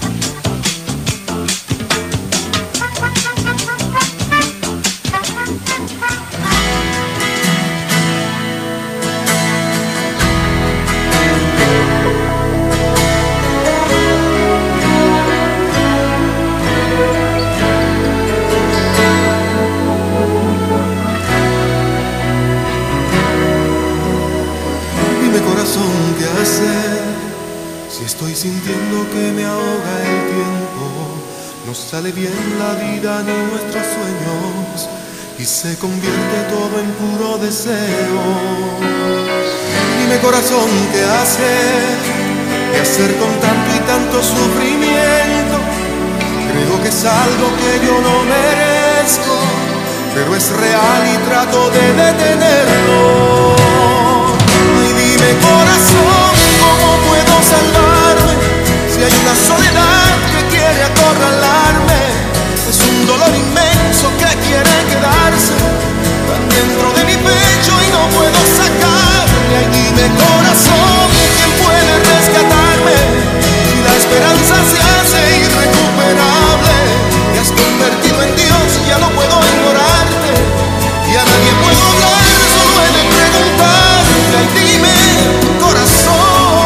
Q: Dime corazón, ¿qué hacer? Si estoy sintiendo que me ahoga el tiempo, no sale bien la vida ni nuestros sueños y se convierte todo en puro deseo. Dime corazón, ¿qué hacer? ¿Qué hacer con tanto y tanto sufrimiento? Creo que es algo que yo no merezco, pero es real y trato de detenerlo. Ay, dime corazón, ¿cómo puedo salvarme? Si hay una soledad que quiere acorralarme, es un dolor inmenso que quiere quedarse tan dentro de mi pecho y no puedo sacarle. Ay, dime corazón, ¿quién puede rescatarme? Si la esperanza se hace irrecuperable, te has convertido en Dios y ya no puedo ignorarte, y a nadie puedo hablar, solo he de preguntarle. Ay, dime corazón,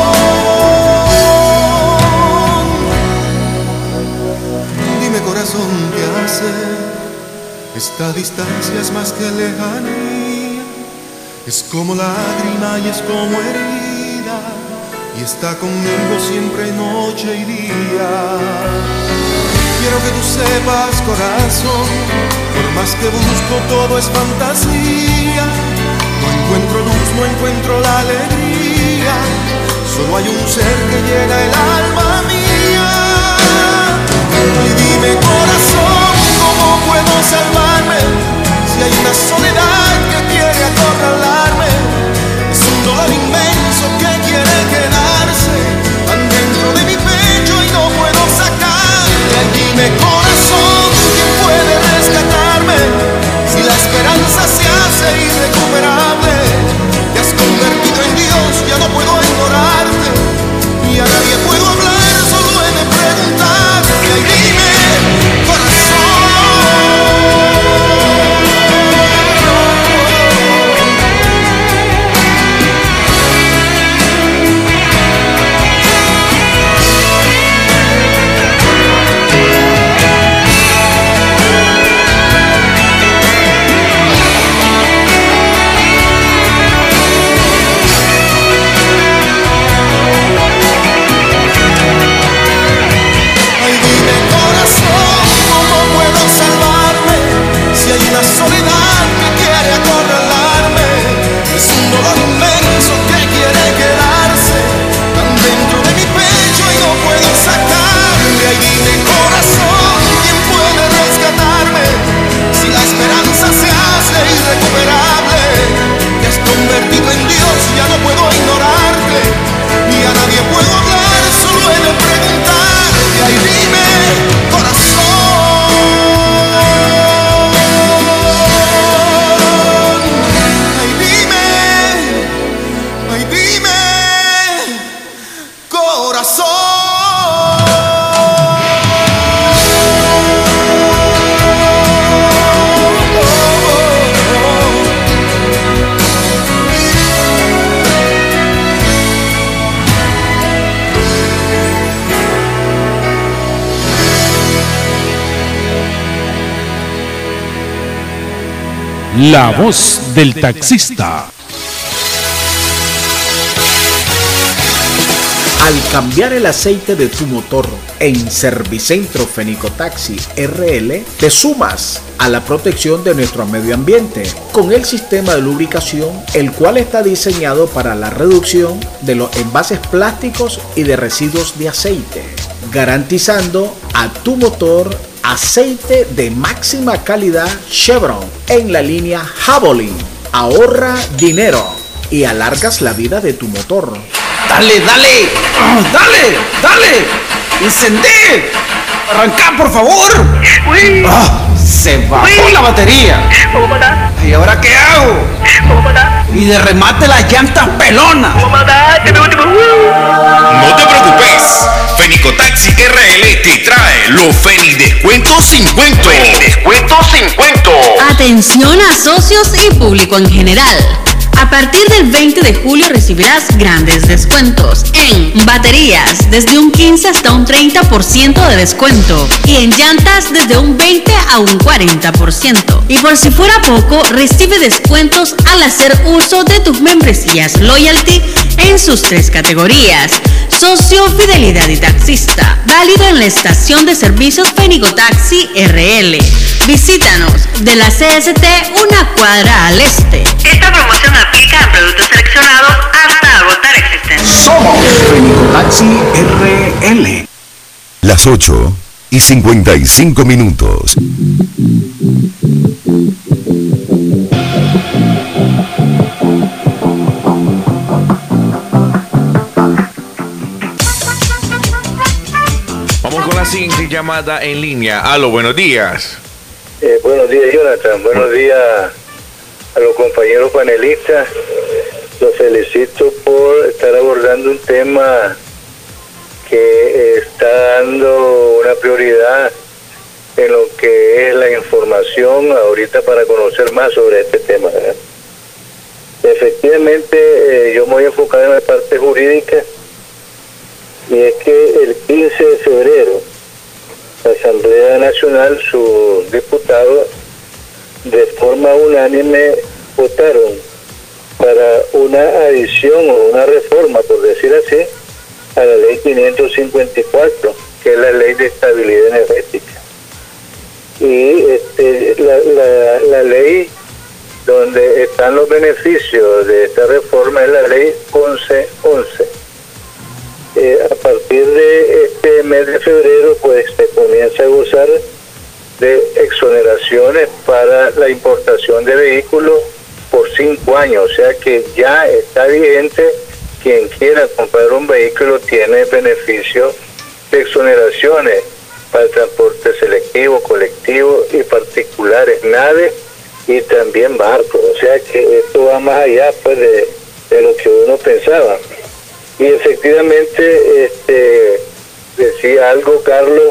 Q: corazón, ¿qué hacer? Esta distancia es más que lejanía, es como lágrima y es como herida, y está conmigo siempre noche y día. Quiero que tú sepas, corazón, por más que busco todo es fantasía, no encuentro luz, no encuentro la alegría, solo hay un ser que llena el alma mía. Y dime corazón, ¿cómo puedo salvarme? Si hay una soledad que quiere acorralarme, es un dolor inmenso que quiere quedarse tan dentro de mi pecho y no puedo sacarle. Dime corazón, ¿quién puede rescatarme? Si la esperanza se hace irrecuperable, te has convertido en Dios, ya no puedo ignorarte, y a nadie puedo hablar.
I: La voz del taxista.
A: Al cambiar el aceite de tu motor en Servicentro Fenicotaxi R L, te sumas a la protección de nuestro medio ambiente con el sistema de lubricación, el cual está diseñado para la reducción de los envases plásticos y de residuos de aceite, garantizando a tu motor aceite de máxima calidad Chevron en la línea Javelin. Ahorra dinero y alargas la vida de tu motor.
D: Dale, dale, oh, dale, dale, encendé, arranca por favor. Oh, se bajó la batería. ¿Y ahora qué hago? Y de remate las llantas pelonas.
E: No te preocupes, Fenicotaxi R L te trae los Feni Descuentos cincuenta. Feni Descuentos cincuenta.
F: Atención a socios y público en general. A partir del veinte de julio recibirás grandes descuentos en baterías desde un quince hasta un treinta por ciento de descuento y en llantas desde un veinte a un cuarenta por ciento. Y por si fuera poco, recibe descuentos al hacer uso de tus membresías Loyalty en sus tres categorías: socio, fidelidad y taxista. Válido en la estación de servicios Fenicotaxi R L. Visítanos de la C S T una cuadra al este.
G: Esta promoción aplica a productos seleccionados hasta agotar existencia.
A: Somos Fenicotaxi R L.
H: Las ocho y cincuenta y cinco minutos.
B: Vamos con la siguiente llamada en línea. Aló, buenos días.
R: Eh, buenos días, Jonathan. Buenos días a los compañeros panelistas. Los felicito por estar abordando un tema que está dando una prioridad en lo que es la información ahorita para conocer más sobre este tema, ¿verdad? Efectivamente, eh, yo me voy a enfocar en la parte jurídica, y es que el quince de febrero la Asamblea Nacional, sus diputados de forma unánime votaron para una adición o una reforma, por decir así, a la ley quinientos cincuenta y cuatro, que es la ley de estabilidad energética. Y este, la, la, la ley donde están los beneficios de esta reforma es la ley once once. Eh, a partir de este mes de febrero, pues se comienza a gozar de exoneraciones para la importación de vehículos por cinco años, o sea que ya está vigente. Quien quiera comprar un vehículo tiene beneficio de exoneraciones para el transporte selectivo, colectivo y particulares, naves y también barcos, o sea que esto va más allá pues de, de lo que uno pensaba. Y efectivamente, este, decía algo Carlos,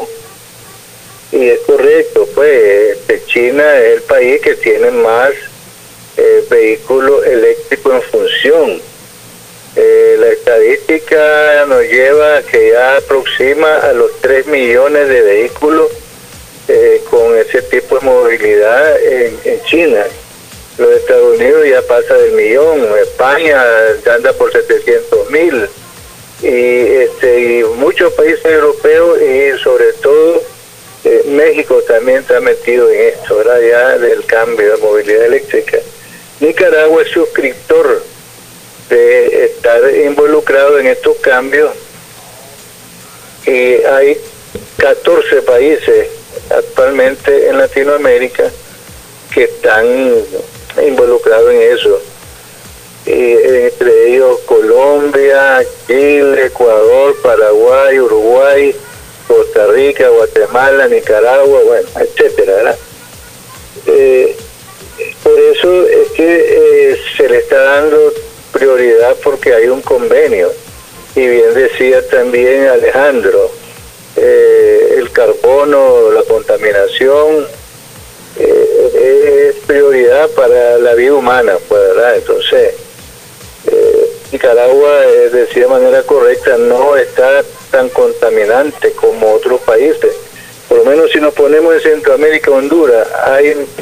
R: y es correcto, pues este, China es el país que tiene más eh, vehículos eléctricos en función. Eh, la estadística nos lleva a que ya aproxima a los tres millones de vehículos eh, con ese tipo de movilidad en, en China. Los Estados Unidos ya pasa del millón, España anda por setecientos mil, y, este, y muchos países europeos y sobre todo eh, México también está metido en esto, ¿verdad? Ya del cambio de movilidad eléctrica. Nicaragua es suscriptor de estar involucrado en estos cambios, y hay catorce países actualmente en Latinoamérica que están involucrados en eso, y entre ellos Colombia, Chile, Ecuador, Paraguay, Uruguay, Costa Rica, Guatemala, Nicaragua, bueno, etcétera, ¿verdad? Eh, por eso es que eh, se le está dando prioridad, porque hay un convenio, y bien decía también Alejandro, eh, el carbono, la contaminación eh, es prioridad para la vida humana, pues, ¿verdad? Entonces eh, Nicaragua, eh, decía de manera correcta, no está tan contaminante como otros países. Por lo menos si nos ponemos en Centroamérica, Honduras, hay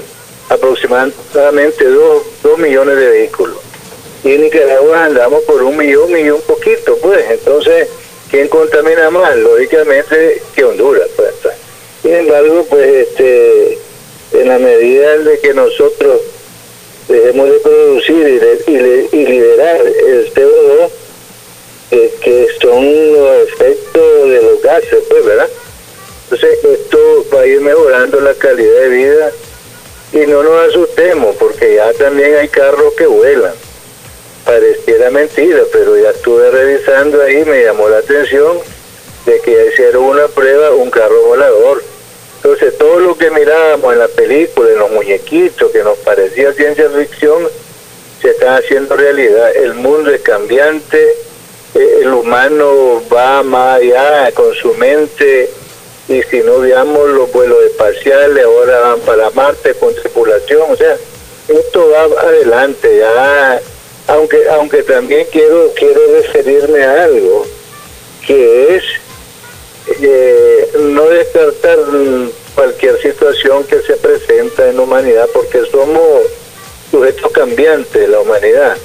R: aproximadamente dos, dos millones de vehículos. Y en Nicaragua andamos por un millón, millón poquito, pues. Entonces, ¿quién contamina más? Lógicamente que Honduras, pues. Sin embargo, pues, este, en la medida de que nosotros dejemos de producir y, de, y, de, y liberar el C O dos, eh, que son los efectos de los gases, pues, ¿verdad? Entonces, esto va a ir mejorando la calidad de vida y no nos asustemos, porque ya también hay carros que vuelan. Pareciera mentira, pero ya estuve revisando ahí, me llamó la atención de que ya hicieron una prueba, un carro volador. Entonces, todo lo que mirábamos en la película, en los muñequitos, que nos parecía ciencia ficción, se está haciendo realidad. El mundo es cambiante, eh, el humano va más allá con su mente, y si no veamos los vuelos espaciales, ahora van para Marte con tripulación, o sea, esto va adelante, ya, aunque aunque también quiero quiero referirme a algo, que es Eh, no descartar cualquier situación que se presenta en la humanidad, porque somos sujetos cambiantes, la humanidad,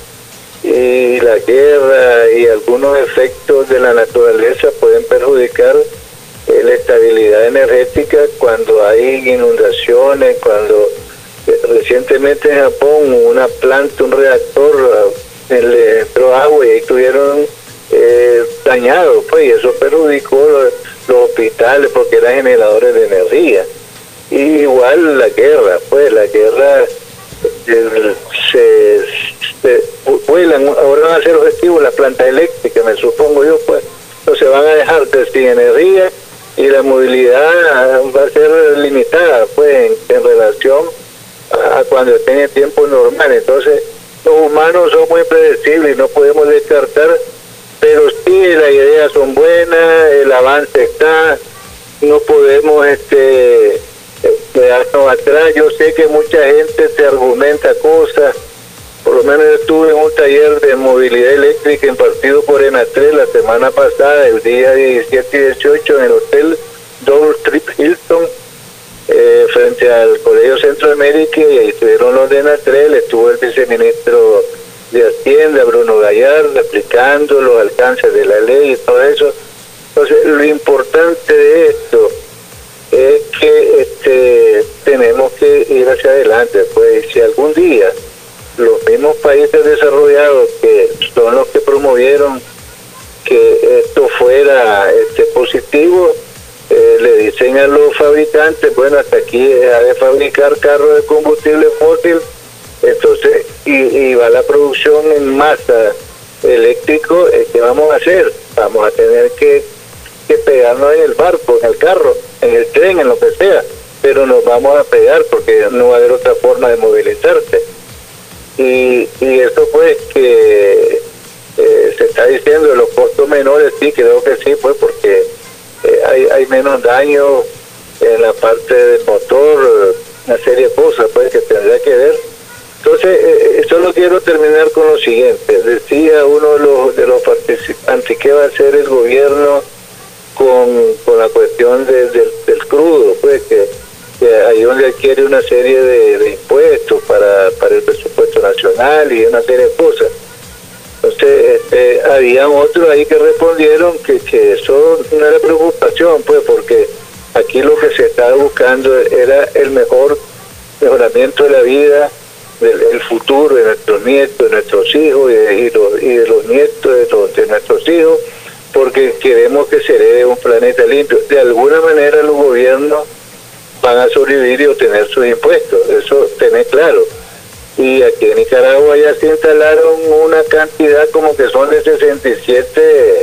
R: y la guerra y algunos efectos de la naturaleza pueden perjudicar eh, la estabilidad energética cuando hay inundaciones, cuando eh, recientemente en Japón una planta, un reactor, eh, le entró agua y ahí tuvieron eh, dañado, pues, y eso perjudicó los, los hospitales porque eran generadores de energía. Y igual la guerra, pues la guerra eh, se, se vuelan, ahora van a ser objetivos las plantas eléctricas, me supongo yo, pues, entonces van a dejar sin energía y la movilidad va a ser limitada, pues, en, en relación a, a cuando estén en tiempo normal. Entonces los humanos son muy predecibles y no podemos descartar, pero sí, las ideas son buenas, el avance está, no podemos este quedarnos atrás. Yo sé que mucha gente te argumenta cosas, por lo menos yo estuve en un taller de movilidad eléctrica impartido por Enatrel la semana pasada, el día diecisiete y dieciocho, en el hotel Double Trip Hilton, eh, frente al Colegio Centroamérica, y ahí estuvieron los de Enatrel, estuvo el viceministro de Hacienda, Bruno Gallardo, explicando los alcances de la ley y todo eso. Entonces, lo importante de esto es que este tenemos que ir hacia adelante, pues si algún día los mismos países desarrollados, que son los que promovieron que esto fuera este positivo, eh, le dicen a los fabricantes, bueno, hasta aquí ha de fabricar carros de combustible fósil, entonces, y, y va la producción en masa eléctrico, eh, ¿qué vamos a hacer? Vamos a tener que, que pegarnos en el barco, en el carro, en el tren, en lo que sea, pero nos vamos a pegar porque no va a haber otra forma de movilizarse. Y, y eso pues que eh, se está diciendo de los costos menores, sí, creo que sí, pues porque eh, hay, hay menos daño en la parte del motor, una serie de cosas pues que tendría que ver. Entonces, eh, solo quiero terminar con lo siguiente. Decía uno de los, de los participantes, ¿qué va a hacer el gobierno con, con la cuestión de, de, del crudo? Pues que, que ahí donde adquiere una serie de, de impuestos para, para el presupuesto nacional y una serie de cosas. Entonces, este, habían otros ahí que respondieron que, que eso no era preocupación, pues, porque aquí lo que se estaba buscando era el mejor mejoramiento de la vida, del el futuro de nuestros nietos, de nuestros hijos y de, y los, y de los nietos de, los, de nuestros hijos, porque queremos que se herede un planeta limpio. De alguna manera los gobiernos van a sobrevivir y obtener sus impuestos, eso tenés claro. Y aquí en Nicaragua ya se instalaron una cantidad como que son de sesenta y siete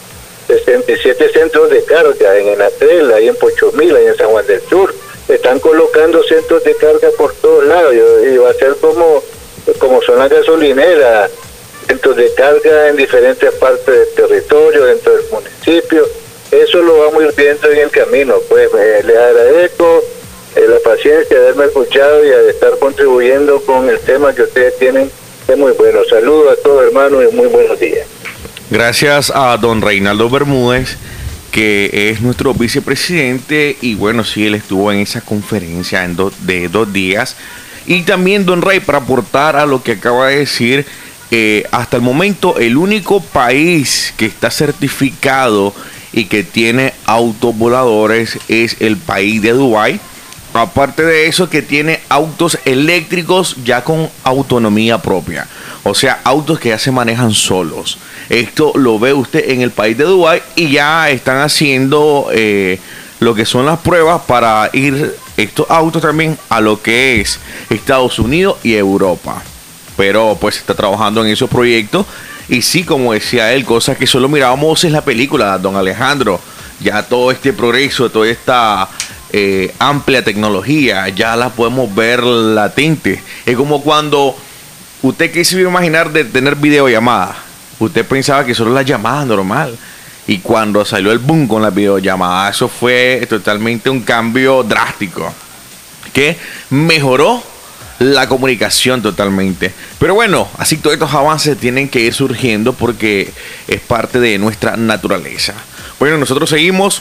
R: centros de carga en Enatrel, ahí en Pochomil, ahí en San Juan del Sur. Están colocando centros de carga por todos lados y va a ser como, como son las gasolineras, centros de carga en diferentes partes del territorio, dentro del municipio. Eso lo vamos a ir viendo en el camino. Pues eh, les agradezco eh, la paciencia de haberme escuchado y de estar contribuyendo con el tema que ustedes tienen. Es muy bueno. Saludos a todos, hermanos, y muy buenos días.
B: Gracias a don Reinaldo Bermúdez, que es nuestro vicepresidente, y bueno, sí, él estuvo en esa conferencia en do, de dos días, Y también, don Rey, para aportar a lo que acaba de decir, eh, hasta el momento el único país que está certificado y que tiene autos voladores es el país de Dubái. Aparte de eso, que tiene autos eléctricos ya con autonomía propia. O sea, autos que ya se manejan solos. Esto lo ve usted en el país de Dubái y ya están haciendo eh, lo que son las pruebas para ir estos autos también a lo que es Estados Unidos y Europa. Pero pues está trabajando en esos proyectos. Y sí, como decía él, cosas que solo mirábamos en la película, don Alejandro. Ya todo este progreso, toda esta eh, amplia tecnología, ya la podemos ver latente. Es como cuando usted que se iba a imaginar de tener videollamadas. Usted pensaba que solo la llamada normal. Y cuando salió el boom con la videollamada, eso fue totalmente un cambio drástico que mejoró la comunicación totalmente. Pero bueno, así todos estos avances tienen que ir surgiendo porque es parte de nuestra naturaleza. Bueno, nosotros seguimos.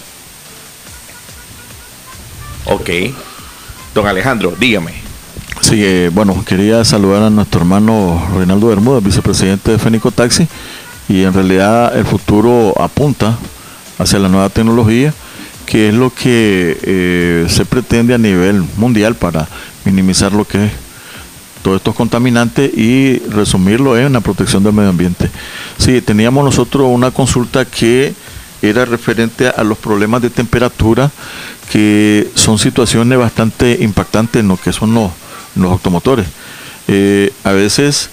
B: Ok. Don Alejandro, dígame.
N: Sí, eh, bueno, quería saludar a nuestro hermano Reinaldo Bermúdez, vicepresidente de Fénico Taxi. Y en realidad el futuro apunta hacia la nueva tecnología, que es lo que eh, se pretende a nivel mundial para minimizar lo que es todos estos contaminantes y resumirlo en la protección del medio ambiente. Sí, teníamos nosotros una consulta que era referente a los problemas de temperatura, que son situaciones bastante impactantes en lo que son los, los automotores. Eh, a veces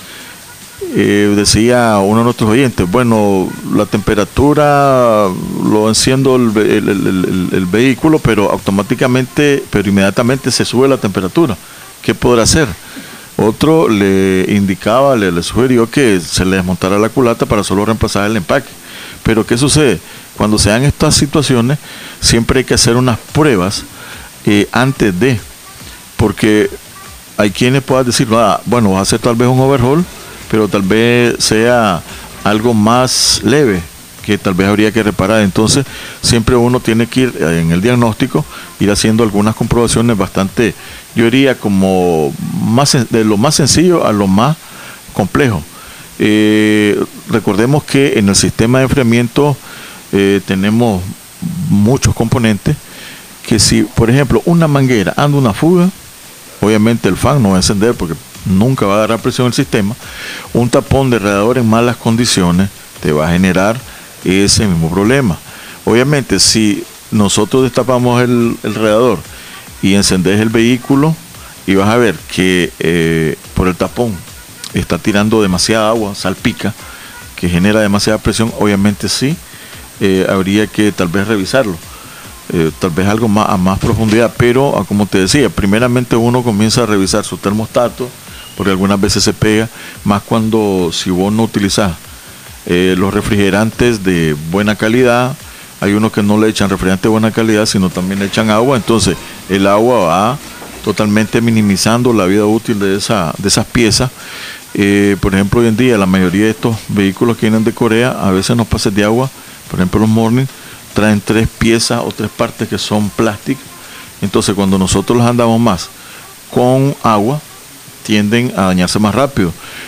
N: eh, decía uno de nuestros oyentes, bueno, la temperatura lo enciendo el, el, el, el, el vehículo, pero automáticamente, pero inmediatamente se sube la temperatura. ¿Qué podrá hacer? Otro le indicaba, le, le sugirió que se le desmontara la culata para solo reemplazar el empaque. Pero ¿qué sucede? Cuando se dan estas situaciones, siempre hay que hacer unas pruebas eh, antes de, porque hay quienes puedan decir, ah, bueno, vas a hacer tal vez un overhaul, pero tal vez sea algo más leve que tal vez habría que reparar. Entonces, siempre uno tiene que ir en el diagnóstico, ir haciendo algunas comprobaciones bastante, yo diría, como más de lo más sencillo a lo más complejo. Eh, recordemos que en el sistema de enfriamiento eh, tenemos muchos componentes que si, por ejemplo, una manguera anda una fuga, obviamente el fan no va a encender porque nunca va a agarrar presión el sistema. Un tapón de radiador en malas condiciones te va a generar ese mismo problema. Obviamente, si nosotros destapamos el, el radiador y encendés el vehículo y vas a ver que eh, por el tapón está tirando demasiada agua, salpica, que genera demasiada presión, obviamente sí, eh, habría que tal vez revisarlo, eh, tal vez algo más a más profundidad, pero como te decía, primeramente uno comienza a revisar su termostato, porque algunas veces se pega, más cuando si vos no utilizás eh, los refrigerantes de buena calidad. Hay unos que no le echan refrigerante de buena calidad, sino también le echan agua, entonces el agua va totalmente minimizando la vida útil de, esa, de esas piezas. Eh, por ejemplo, hoy en día la mayoría de estos vehículos que vienen de Corea, a veces los pases de agua, por ejemplo los Morning, traen tres piezas o tres partes que son plásticas. Entonces cuando nosotros los andamos más con agua, tienden a dañarse más rápido.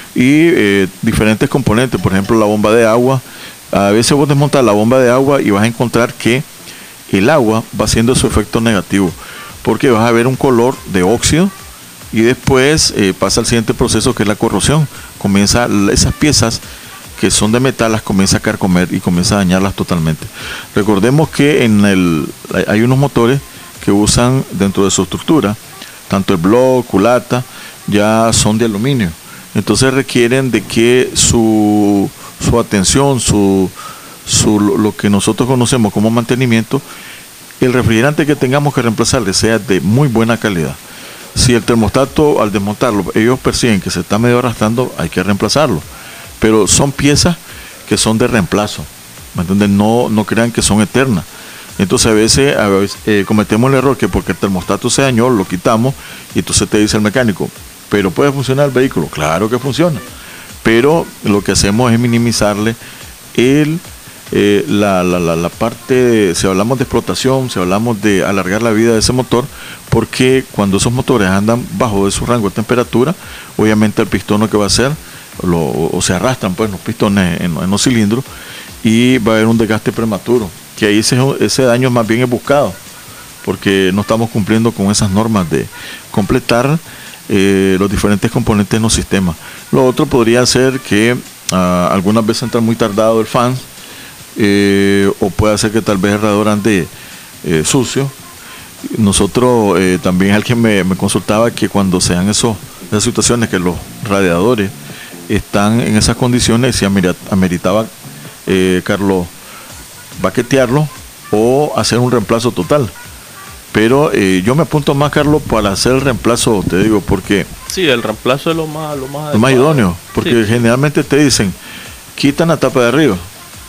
N: Y eh, diferentes componentes, por ejemplo la bomba de agua, a veces vos desmontas la bomba de agua y vas a encontrar que el agua va haciendo su efecto negativo, porque vas a ver un color de óxido y después eh, pasa al siguiente proceso, que es la corrosión. Comienza esas piezas que son de metal, las comienza a carcomer y comienza a dañarlas totalmente. Recordemos que en el hay unos motores que usan dentro de su estructura, tanto el bloque, culata, ya son de aluminio. Entonces requieren de que su, su atención, su, su lo que nosotros conocemos como mantenimiento, el refrigerante que tengamos que reemplazarle sea de muy buena calidad. Si el termostato, al desmontarlo, ellos perciben que se está medio arrastrando, hay que reemplazarlo. Pero son piezas que son de reemplazo, ¿me entiendes? No, no crean que son eternas. Entonces a veces, a veces eh, cometemos el error que porque el termostato se dañó, lo quitamos y entonces te dice el mecánico, pero ¿puede funcionar el vehículo? Claro que funciona. Pero lo que hacemos es minimizarle el eh, la, la, la, la parte, de, si hablamos de explotación, si hablamos de alargar la vida de ese motor, porque cuando esos motores andan bajo de su rango de temperatura, obviamente el pistón lo que va a hacer, lo, o se arrastran pues los pistones en, en los cilindros, y va a haber un desgaste prematuro, que ahí ese, ese daño más bien es buscado, porque no estamos cumpliendo con esas normas de completar eh, los diferentes componentes en los sistemas. Lo otro podría ser que uh, algunas veces entra muy tardado el fan, eh, o puede ser que tal vez el radiador ande eh, sucio. Nosotros eh, también alguien me, me consultaba que cuando se dan esos, esas situaciones que los radiadores están en esas condiciones, se ameritaba, eh, Carlos, baquetearlo o hacer un reemplazo total. Pero eh, yo me apunto más, Carlos, para hacer el reemplazo, te digo, porque...
P: Sí, el reemplazo es lo más, lo más,
N: lo más idóneo, porque sí. Generalmente te dicen, quitan la tapa de arriba,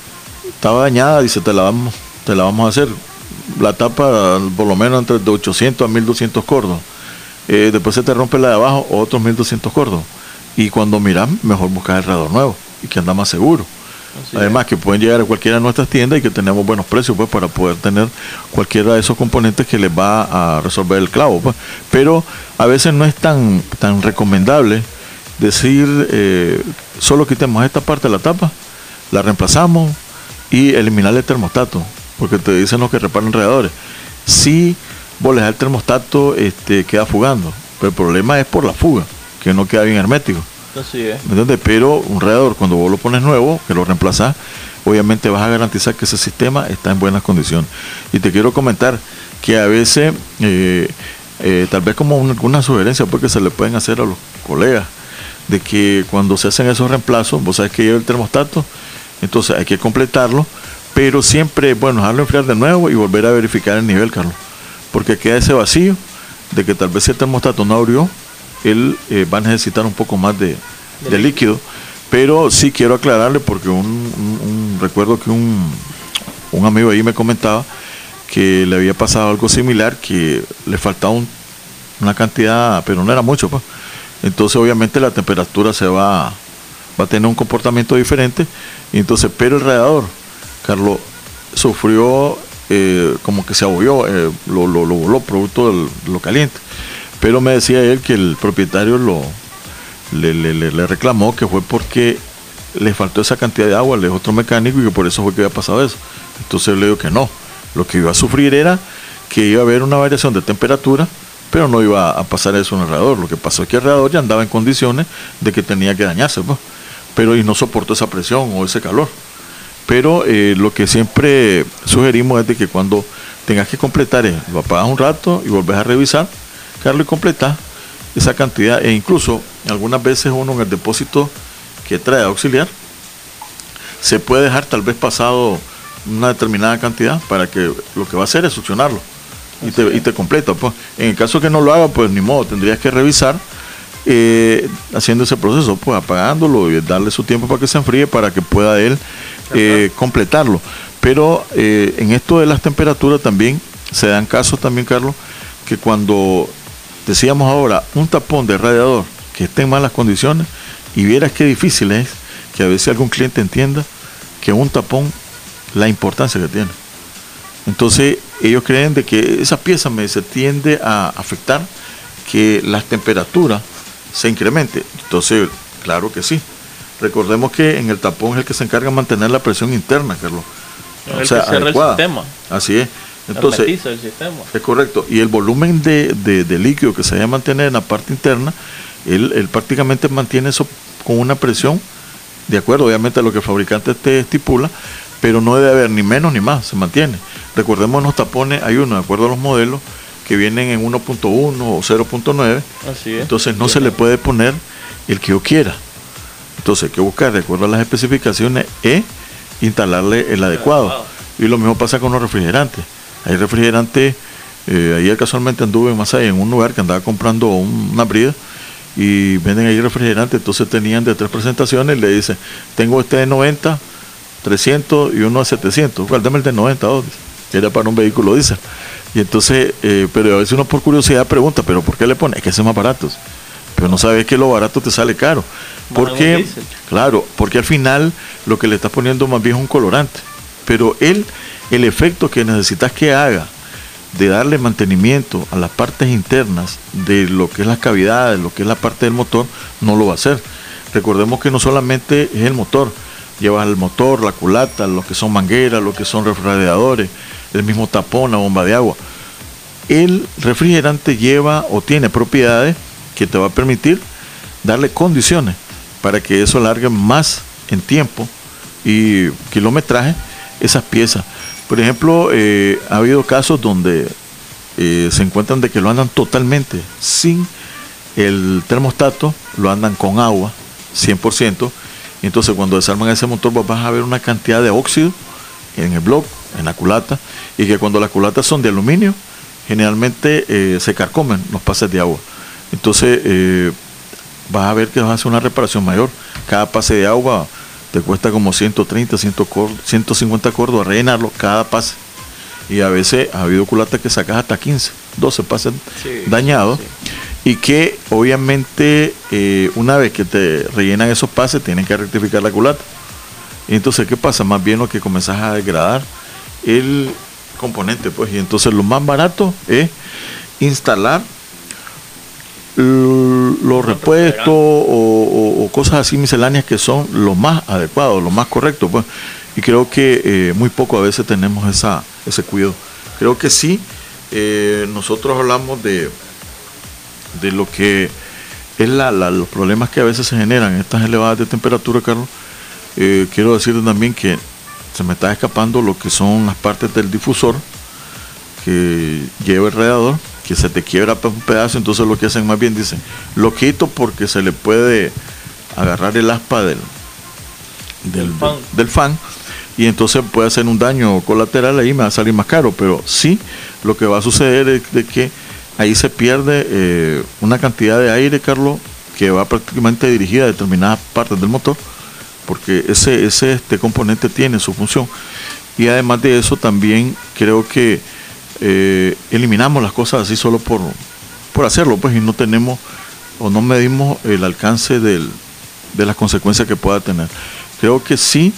N: estaba dañada, dice, te la vamos, te la vamos a hacer. La tapa por lo menos entre de ochocientos a mil doscientos cordos. Eh, después se te rompe la de abajo, otros mil doscientos cordos. Y cuando miras, mejor buscar el radiador nuevo y que anda más seguro. Así Además es. que pueden llegar a cualquiera de nuestras tiendas y que tenemos buenos precios pues para poder tener cualquiera de esos componentes que les va a resolver el clavo. Pues. Pero a veces no es tan, tan recomendable decir eh, solo quitemos esta parte de la tapa, la reemplazamos y eliminar el termostato. Porque te dicen los que reparan radiadores, si vos le das el termostato, este, queda fugando, pero el problema es por la fuga, que no queda bien hermético.
P: Así es.
N: ¿Me entiendes? Pero un radiador, cuando vos lo pones nuevo, que lo reemplazás, obviamente vas a garantizar que ese sistema está en buenas condiciones. Y te quiero comentar que a veces, eh, eh, tal vez como una, una sugerencia, porque se le pueden hacer a los colegas, de que cuando se hacen esos reemplazos, vos sabés que lleva el termostato, entonces hay que completarlo. Pero siempre es bueno dejarlo enfriar de nuevo y volver a verificar el nivel, Carlos. Porque queda ese vacío de que tal vez si el termostato no abrió, él eh, va a necesitar un poco más de, de, de líquido. Pero sí quiero aclararle porque un, un, un recuerdo que un, un amigo ahí me comentaba que le había pasado algo similar, que le faltaba un, una cantidad, pero no era mucho, pues. Entonces obviamente la temperatura se va, va a tener un comportamiento diferente. Y entonces, pero el radiador, Carlos, sufrió eh, como que se abolló, eh, lo, lo, lo voló producto de lo caliente. Pero me decía él que el propietario lo le, le, le, le reclamó que fue porque le faltó esa cantidad de agua, le dijo otro mecánico y que por eso fue que había pasado eso. Entonces le digo que no, lo que iba a sufrir era que iba a haber una variación de temperatura, pero no iba a pasar eso en el radiador. Lo que pasó es que el radiador ya andaba en condiciones de que tenía que dañarse, pues, pero y no soportó esa presión o ese calor. Pero eh, lo que siempre sugerimos es de que cuando tengas que completar, eh, lo apagas un rato y volvés a revisar, Carlos, y completas esa cantidad. E incluso algunas veces uno en el depósito que trae auxiliar se puede dejar tal vez pasado una determinada cantidad para que lo que va a hacer es succionarlo y te, y te completa. Pues. En el caso que no lo haga, pues ni modo, tendrías que revisar eh, haciendo ese proceso, pues apagándolo y darle su tiempo para que se enfríe para que pueda él Eh, completarlo. Pero eh, en esto de las temperaturas también se dan casos también, Carlos, que cuando decíamos ahora un tapón de radiador que esté en malas condiciones, y vieras qué difícil es que a veces algún cliente entienda que un tapón, la importancia que tiene. Entonces ellos creen de que esa pieza me se tiende a afectar que las temperaturas se incrementen. Entonces, claro que sí. Recordemos que en el tapón es el que se encarga de mantener la presión interna, Carlos.
P: O sea, el sistema.
N: Así es. Entonces,
P: el sistema.
N: Es correcto. Y el volumen de, de, de líquido que se debe mantener en la parte interna, él, él prácticamente mantiene eso con una presión, de acuerdo, obviamente, a lo que el fabricante te estipula, pero no debe haber ni menos ni más, se mantiene. Recordemos los tapones, hay uno, de acuerdo a los modelos, que vienen en uno punto uno o cero punto nueve.
P: Así es.
N: Entonces no Bien. se le puede poner el que yo quiera. Entonces hay que buscar, de acuerdo a las especificaciones, e instalarle el adecuado. Y lo mismo pasa con los refrigerantes. Hay refrigerantes, eh, ayer casualmente anduve en Masaya, en un lugar que andaba comprando un, una brida, y venden ahí refrigerantes. Entonces tenían de tres presentaciones, le dicen, tengo este de noventa, trescientos y uno de setecientos. Guárdame el de noventa, oh, que era para un vehículo diésel. Y entonces, eh, pero a veces uno por curiosidad pregunta, ¿pero por qué le pone? Es que son más baratos. Pero no sabes que lo barato te sale caro. Porque, claro, porque al final lo que le estás poniendo más bien es un colorante. pero él, el efecto que necesitas que haga de darle mantenimiento a las partes internas de lo que es las cavidades, lo que es la parte del motor, no lo va a hacer. Recordemos que no solamente es el motor, llevas el motor, la culata, lo que son mangueras, lo que son refrigeradores, el mismo tapón, la bomba de agua. El refrigerante lleva o tiene propiedades que te va a permitir darle condiciones para que eso alargue más en tiempo y kilometraje esas piezas. Por ejemplo, eh, ha habido casos donde eh, se encuentran de que lo andan totalmente sin el termostato, lo andan con agua, cien por ciento. Y entonces cuando desarman ese motor vas a ver una cantidad de óxido en el bloque, en la culata, y que cuando las culatas son de aluminio, generalmente eh, se carcomen los pases de agua. Entonces eh, vas a ver que vas a hacer una reparación mayor. Cada pase de agua te cuesta como ciento treinta, ciento cincuenta cordos a rellenarlo cada pase. Y a veces ha habido culatas que sacas hasta quince, doce pases sí, dañados. Sí. Y que obviamente eh, una vez que te rellenan esos pases tienen que rectificar la culata. Y entonces, ¿qué pasa? Más bien lo que comenzás a degradar el componente, pues. Y entonces lo más barato es instalar los repuestos o, o, o cosas así misceláneas que son lo más adecuado, lo más correcto, pues. Y creo que eh, muy poco a veces tenemos esa, ese cuidado. Creo que sí, eh, nosotros hablamos de, de lo que es la, la, los problemas que a veces se generan en estas elevadas de temperatura, Carlos. Eh, quiero decirte también que se me está escapando lo que son las partes del difusor que lleva el radiador, que se te quiebra un pedazo. Entonces lo que hacen más bien dicen, lo quito porque se le puede agarrar el aspa del, del, del, fan. del fan y entonces puede hacer un daño colateral ahí, me va a salir más caro. Pero sí, lo que va a suceder es de que ahí se pierde eh, una cantidad de aire, Carlos, que va prácticamente dirigida a determinadas partes del motor, porque ese, ese este componente tiene su función. Y además de eso también creo que eh, eliminamos las cosas así solo por, por hacerlo, pues, y no tenemos o no medimos el alcance del, de las consecuencias que pueda tener. Creo que sí,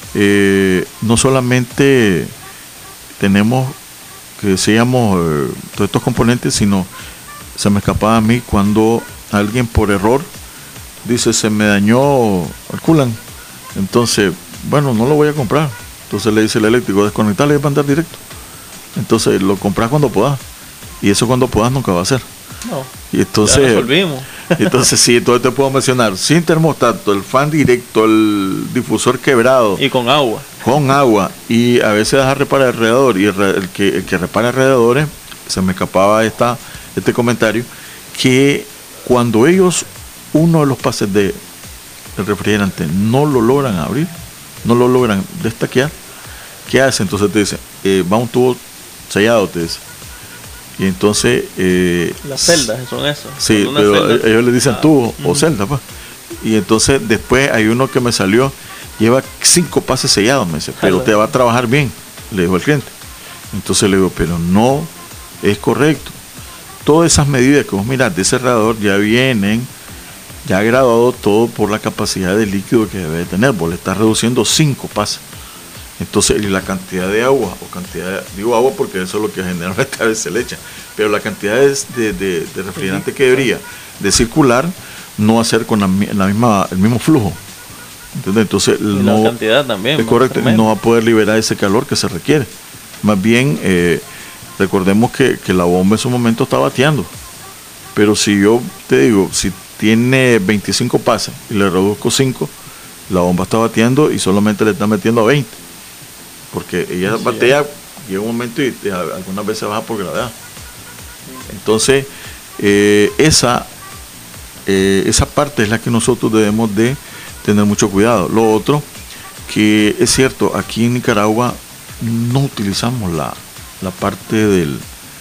N: eh, no solamente tenemos que decíamos eh, todos estos componentes, sino se me escapaba a mí cuando alguien por error dice, se me dañó el coolant. Entonces, bueno, no lo voy a comprar. Entonces le dice el eléctrico, desconectarle y mandar directo. Entonces lo compras cuando puedas. Y eso cuando puedas nunca va a ser.
P: No.
N: Y entonces,
P: ya resolvimos.
N: Entonces sí, entonces te puedo mencionar, sin termostato, el fan directo, el difusor quebrado.
P: Y con agua.
N: Con agua. Y a veces vas a reparar el radiador. Y el, el, que, el que repara radiadores, se me escapaba esta, este comentario, que cuando ellos, uno de los pases de el refrigerante no lo logran abrir, no lo logran destaquear, ¿qué hace? Entonces te dice, eh, va un tubo sellado, te dice. Y entonces eh,
P: las celdas son esas.
N: Sí,
P: son
N: pero
P: celda.
N: ellos le dicen
P: ah,
N: tubo uh-huh. o
P: uh-huh.
N: celda, pues. Y entonces después hay uno que me salió, lleva cinco pases sellados, me dice, pero Hello. te va a trabajar bien, le dijo el cliente. Entonces le digo, pero no es correcto. Todas esas medidas que vos mirás de ese radiador ya vienen ya ha graduado todo por la capacidad de líquido que debe tener. Vos le estás reduciendo cinco pases. Entonces, y la cantidad de agua, o cantidad de, digo agua porque eso es lo que generalmente a veces se le echa, pero la cantidad de, de, de refrigerante que debería de circular no va a ser con la, la misma, el mismo flujo. ¿Entiendes? Entonces,
P: y
N: no,
P: la cantidad también.
N: Es correcto, no va a poder liberar ese calor que se requiere. Más bien, eh, recordemos que, que la bomba en su momento está bateando. Pero si yo te digo, si tiene veinticinco pases y le reduzco cinco, la bomba está bateando y solamente le está metiendo a veinte, porque ella sí, batea, llega un momento y, y algunas veces baja por gravedad. Entonces eh, esa eh, esa parte es la que nosotros debemos de tener mucho cuidado. Lo otro, que es cierto, aquí en Nicaragua no utilizamos la, la parte del,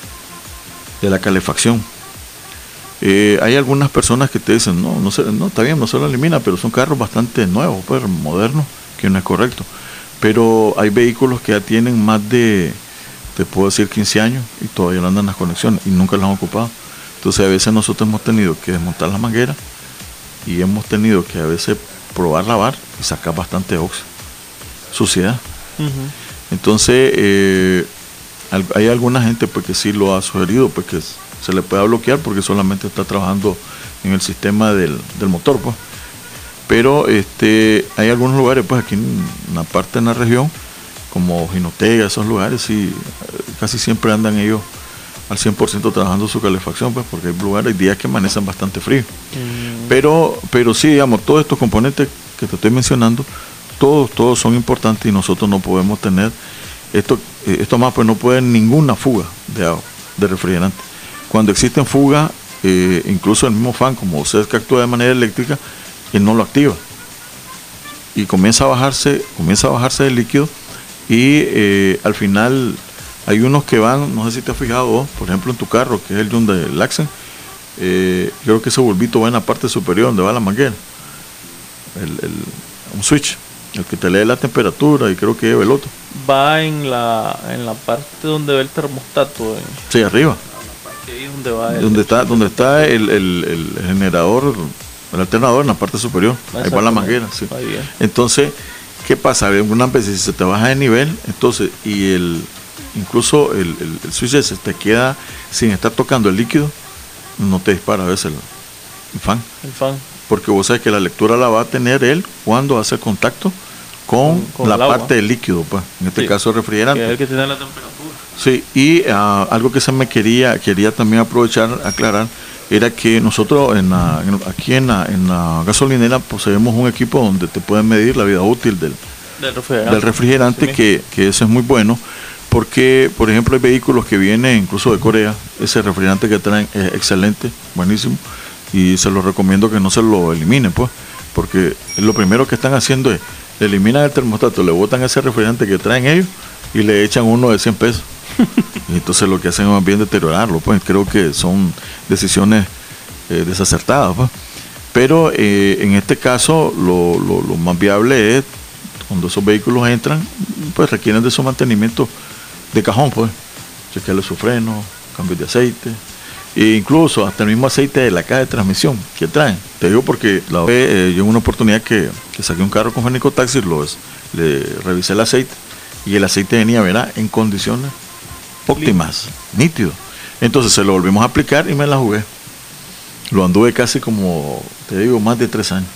N: de la calefacción. Eh, hay algunas personas que te dicen, no, no, se, no está bien, no se lo elimina, pero son carros bastante nuevos, pues, modernos, que no es correcto. Pero hay vehículos que ya tienen más de, te puedo decir, quince años y todavía no andan las conexiones y nunca las han ocupado. Entonces a veces nosotros hemos tenido que desmontar las mangueras y hemos tenido que a veces probar lavar y sacar bastante óxido, suciedad. Uh-huh. Entonces, eh, hay alguna gente pues que sí lo ha sugerido, pues que se le pueda bloquear porque solamente está trabajando en el sistema del, del motor, pues. Pero este, hay algunos lugares, pues aquí en una parte en la región, como Jinotega, esos lugares, sí, casi siempre andan ellos al cien por ciento trabajando su calefacción, pues, porque hay lugares, hay días que amanecen bastante frío. Mm. Pero, pero sí, digamos, todos estos componentes que te estoy mencionando, todos, todos son importantes y nosotros no podemos tener, esto, esto más, pues no puede haber ninguna fuga de agua, de refrigerante. Cuando existen fugas, eh, incluso el mismo fan, como usted que actúa de manera eléctrica, él no lo activa. Y comienza a bajarse, comienza a bajarse el líquido y eh, al final hay unos que van, no sé si te has fijado vos, por ejemplo en tu carro, que es el Hyundai Accent, eh, yo creo que ese bulbito va en la parte superior donde va la manguera, el, el, un switch, el que te lee la temperatura y creo que lleva el otro.
P: Va en la en la parte donde va el termostato. Eh.
N: Sí, arriba.
P: Ahí donde va el,
N: donde está, donde está el, el, el generador, el alternador en la parte superior, ahí va la manguera. Sí. Entonces, ¿qué pasa? Algunas veces si se te baja de nivel, entonces, y el incluso el, el, el switch se te queda sin estar tocando el líquido, no te dispara a veces el, el fan.
P: El fan.
N: Porque vos sabes que la lectura la va a tener él cuando hace contacto con, con, con la parte agua. Del líquido, pues, en este sí, caso el refrigerante.
P: Que es el que tiene la temperatura.
N: Sí, y uh, algo que se me quería, quería también aprovechar, aclarar, era que nosotros en la, en, aquí en la, en la gasolinera poseemos un equipo donde te pueden medir la vida útil del,
P: del refrigerante,
N: del refrigerante sí, que, que eso es muy bueno, porque por ejemplo hay vehículos que vienen incluso de Corea, ese refrigerante que traen es excelente, buenísimo, y se los recomiendo que no se lo eliminen, pues, porque lo primero que están haciendo es, eliminan el termostato, le botan ese refrigerante que traen ellos y le echan uno de cien pesos. Y entonces lo que hacen es más bien deteriorarlo, pues creo que son decisiones eh, desacertadas, pues. Pero eh, en este caso lo, lo, lo más viable es cuando esos vehículos entran, pues requieren de su mantenimiento de cajón, pues chequearle su freno, cambios de aceite e incluso hasta el mismo aceite de la caja de transmisión que traen. Te digo porque la vez eh, yo en una oportunidad que, que saqué un carro con Fenico Taxi, lo, le revisé el aceite y el aceite venía, ¿verdad?, en condiciones óptimas, nítido. Entonces se lo volvimos a aplicar y me la jugué. Lo anduve casi como, te digo, más de tres años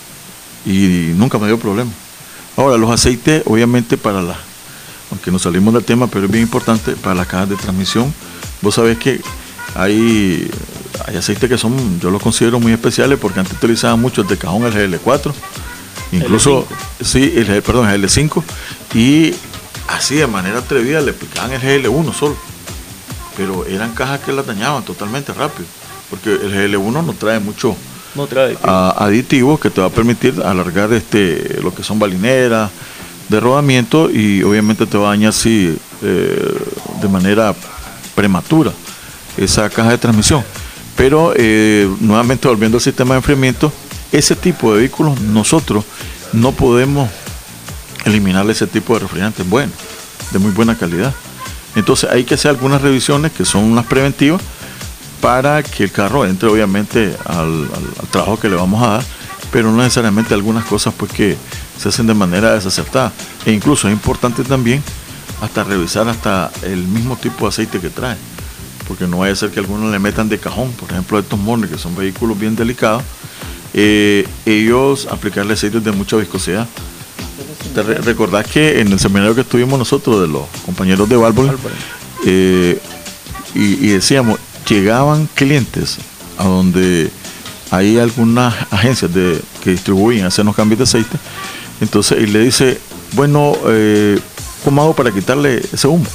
N: y nunca me dio problema. Ahora, los aceites, obviamente para la, aunque nos salimos del tema, pero es bien importante para las cajas de transmisión. Vos sabés que hay, hay aceites que son, yo los considero muy especiales porque antes utilizaban mucho el de cajón, el G L cuatro, incluso, L cinco. Sí, el, perdón, el G L cinco, y así de manera atrevida le aplicaban el G L uno solo, pero eran cajas que las dañaban totalmente rápido, porque el G L uno no trae mucho
P: no trae
N: a, aditivos que te va a permitir alargar este lo que son balineras de rodamiento y obviamente te va a dañar así eh, de manera prematura esa caja de transmisión. Pero eh, nuevamente volviendo al sistema de enfriamiento, ese tipo de vehículos nosotros no podemos eliminarle ese tipo de refrigerantes bueno, de muy buena calidad. Entonces hay que hacer algunas revisiones que son unas preventivas para que el carro entre obviamente al, al, al trabajo que le vamos a dar, pero no necesariamente algunas cosas pues que se hacen de manera desacertada. E incluso es importante también hasta revisar hasta el mismo tipo de aceite que trae, porque no vaya a ser que algunos le metan de cajón, por ejemplo estos Morning, que son vehículos bien delicados, eh, ellos aplicarle aceites de mucha viscosidad. Te re recordás que en el seminario que estuvimos nosotros de los compañeros de Válvula, eh, y, y decíamos, llegaban clientes a donde hay algunas agencias de, que distribuyen, hacen los cambios de aceite, entonces y le dice, bueno, eh, ¿cómo hago para quitarle ese humo?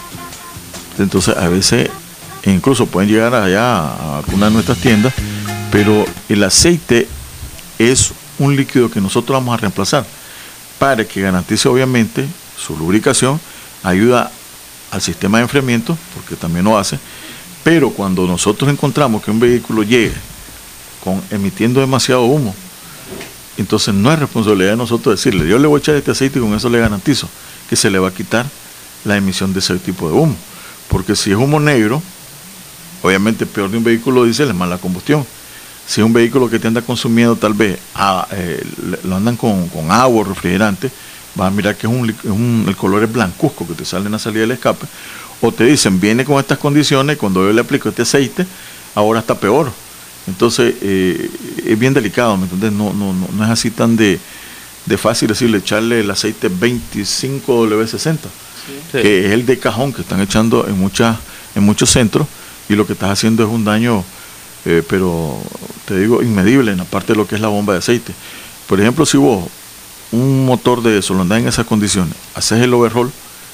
N: Entonces a veces incluso pueden llegar allá a algunas de nuestras tiendas, pero el aceite es un líquido que nosotros vamos a reemplazar para que garantice obviamente su lubricación, ayuda al sistema de enfriamiento, porque también lo hace, pero cuando nosotros encontramos que un vehículo llegue con, emitiendo demasiado humo, entonces no es responsabilidad de nosotros decirle, yo le voy a echar este aceite y con eso le garantizo que se le va a quitar la emisión de ese tipo de humo, porque si es humo negro, obviamente peor de un vehículo diésel es más la combustión. Si es un vehículo que te anda consumiendo tal vez a, eh, lo andan con, con agua o refrigerante, vas a mirar que es un, es un el color es blancuzco que te sale en la salida del escape, o te dicen, viene con estas condiciones, cuando yo le aplico este aceite, ahora está peor. Entonces, eh, es bien delicado, ¿me entiendes? No, no, no, no es así tan de, de fácil decirle, echarle el aceite veinticinco W sesenta, sí, que es el de cajón que están echando en, muchas, en muchos centros, y lo que estás haciendo es un daño, eh, pero te digo, inmedible en la parte de lo que es la bomba de aceite. Por ejemplo, si vos, un motor de Solandán en esas condiciones, haces el overhaul,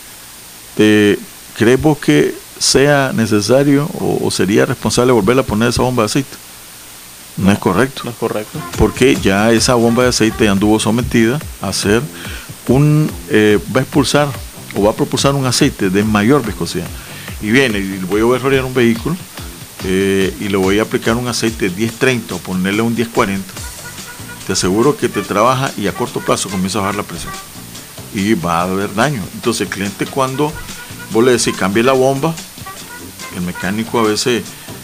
N: te, ¿crees vos que sea necesario o, o sería responsable volver a poner esa bomba de aceite? No, no es correcto.
P: No es correcto.
N: Porque ya esa bomba de aceite ya anduvo sometida a hacer un, eh, va a expulsar o va a propulsar un aceite de mayor viscosidad. Y viene, y voy a overrolear un vehículo eh, y le voy a aplicar un aceite diez treinta o ponerle un diez cuarenta. Te aseguro que te trabaja y a corto plazo comienza a bajar la presión. Y va a haber daño. Entonces el cliente, cuando vos le decís cambie la bomba, el mecánico a veces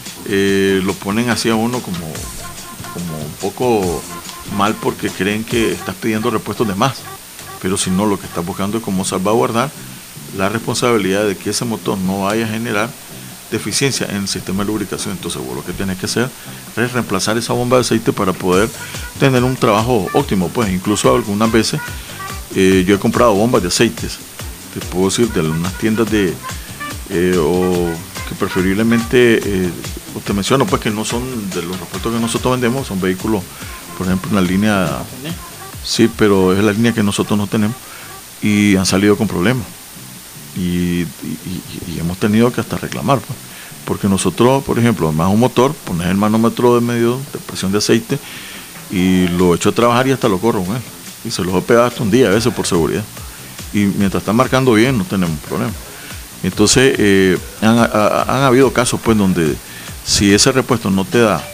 N: eh, lo ponen así a uno como, como un poco mal, porque creen que estás pidiendo repuestos de más. Pero si no, lo que estás buscando es cómo salvaguardar la responsabilidad de que ese motor no vaya a generar deficiencia en el sistema de lubricación. Entonces vos lo que tienes que hacer es reemplazar esa bomba de aceite para poder tener un trabajo óptimo. Pues incluso algunas veces eh, yo he comprado bombas de aceites, te puedo decir, de unas tiendas de eh, o que preferiblemente eh, te menciono pues que no son de los repuestos que nosotros vendemos, son vehículos, por ejemplo, en la línea, sí, pero es la línea que nosotros no tenemos, y han salido con problemas. Y, y, y hemos tenido que hasta reclamar, pues, porque nosotros, por ejemplo, además un motor, pones el manómetro de medio de presión de aceite y lo echo a trabajar y hasta lo corro con él, y se lo he pegado hasta un día a veces por seguridad, y mientras está marcando bien no tenemos problema. Entonces eh, han, ha, han habido casos pues donde si ese repuesto no te da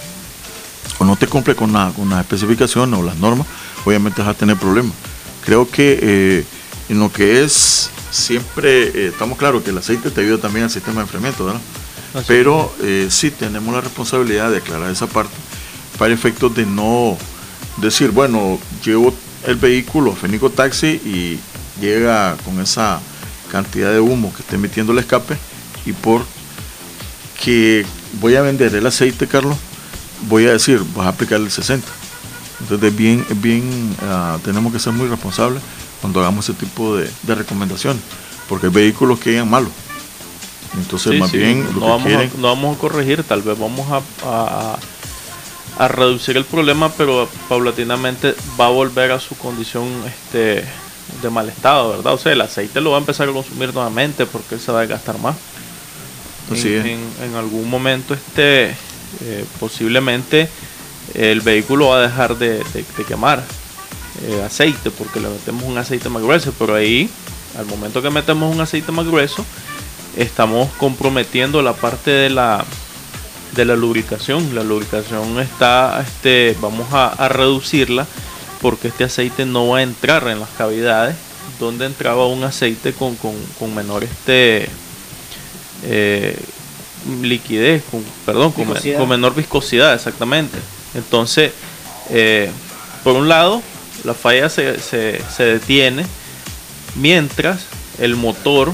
N: o no te cumple con, la, con las especificaciones o las normas, obviamente vas a tener problemas. Creo que eh, en lo que es siempre, eh, estamos claros que el aceite te ayuda también al sistema de enfriamiento, ¿verdad? Así Pero eh, sí tenemos la responsabilidad de aclarar esa parte para efectos de no decir, bueno, llevo el vehículo Fénico Taxi y llega con esa cantidad de humo que esté emitiendo el escape, y por que voy a vender el aceite, Carlos, voy a decir, vas a aplicar el sesenta. Entonces bien, bien uh, tenemos que ser muy responsables cuando hagamos ese tipo de, de recomendaciones, porque hay vehículos que llegan malos. Entonces
P: sí,
N: más
P: sí,
N: bien
P: no,
N: lo que
P: vamos
N: quieren,
P: a, no vamos a corregir, tal vez vamos a, a, a reducir el problema, pero paulatinamente va a volver a su condición este de mal estado, ¿verdad? O sea, el aceite lo va a empezar a consumir nuevamente porque él se va a gastar más.
N: Así
P: en,
N: es.
P: en, en algún momento este eh, posiblemente el vehículo va a dejar de, de, de quemar eh, aceite porque le metemos un aceite más grueso, pero ahí al momento que metemos un aceite más grueso estamos comprometiendo la parte de la de la lubricación. La lubricación está este vamos a, a reducirla, porque este aceite no va a entrar en las cavidades donde entraba un aceite con, con, con menor este eh, liquidez, con, perdón, con, con menor viscosidad, exactamente. Entonces, eh, por un lado, la falla se, se, se detiene mientras el motor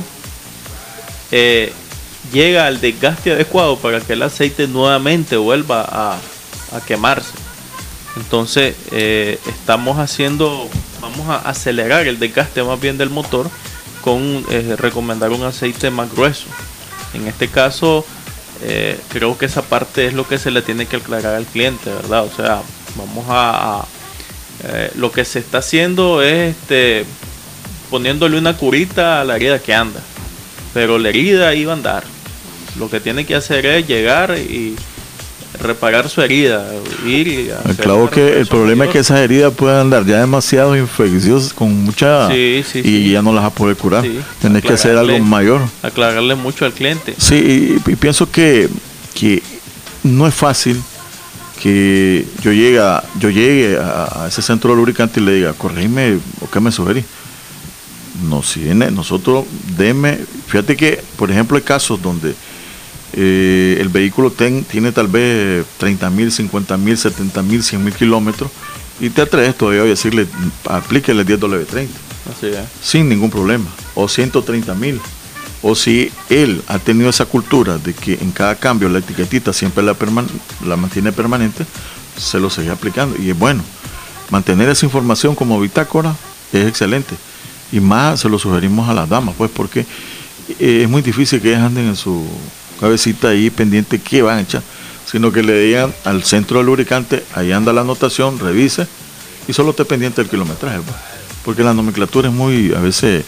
P: eh, llega al desgaste adecuado para que el aceite nuevamente vuelva a, a quemarse. Entonces eh, estamos haciendo, vamos a acelerar el desgaste más bien del motor con eh, recomendar un aceite más grueso. En este caso eh, creo que esa parte es lo que se le tiene que aclarar al cliente, ¿verdad? O sea, vamos a, a eh, lo que se está haciendo es este, poniéndole una curita a la herida que anda, pero la herida iba a andar. Lo que tiene que hacer es llegar y reparar su herida, ir y hacer
N: claro que el problema mayor. Es que esas heridas pueden andar ya demasiado infecciosas con mucha
P: sí, sí,
N: y
P: sí.
N: ya no las va a poder curar.
P: Sí,
N: Tenés que hacer algo mayor.
P: Aclararle mucho al cliente.
N: Sí, y, y pienso que, que no es fácil que yo llegue, a, yo llegue a, a ese centro de lubricante y le diga, corregime o qué me sugerí. No, si viene, nosotros deme, fíjate que, por ejemplo, hay casos donde Eh, el vehículo ten, tiene tal vez treinta mil, cincuenta mil, setenta mil, cien mil kilómetros, y te atreves todavía a decirle, aplíquele diez W treinta.
P: Así es.
N: Sin ningún problema. O ciento treinta mil. O si él ha tenido esa cultura de que en cada cambio la etiquetita siempre la, perman la mantiene permanente, se lo sigue aplicando. Y es bueno. Mantener esa información como bitácora es excelente. Y más se lo sugerimos a las damas, pues, porque eh, es muy difícil que ellas anden en su cabecita ahí pendiente qué van a echar, sino que le digan al centro del lubricante, ahí anda la anotación, revise y solo esté pendiente del kilometraje, pues, porque la nomenclatura es muy, a veces,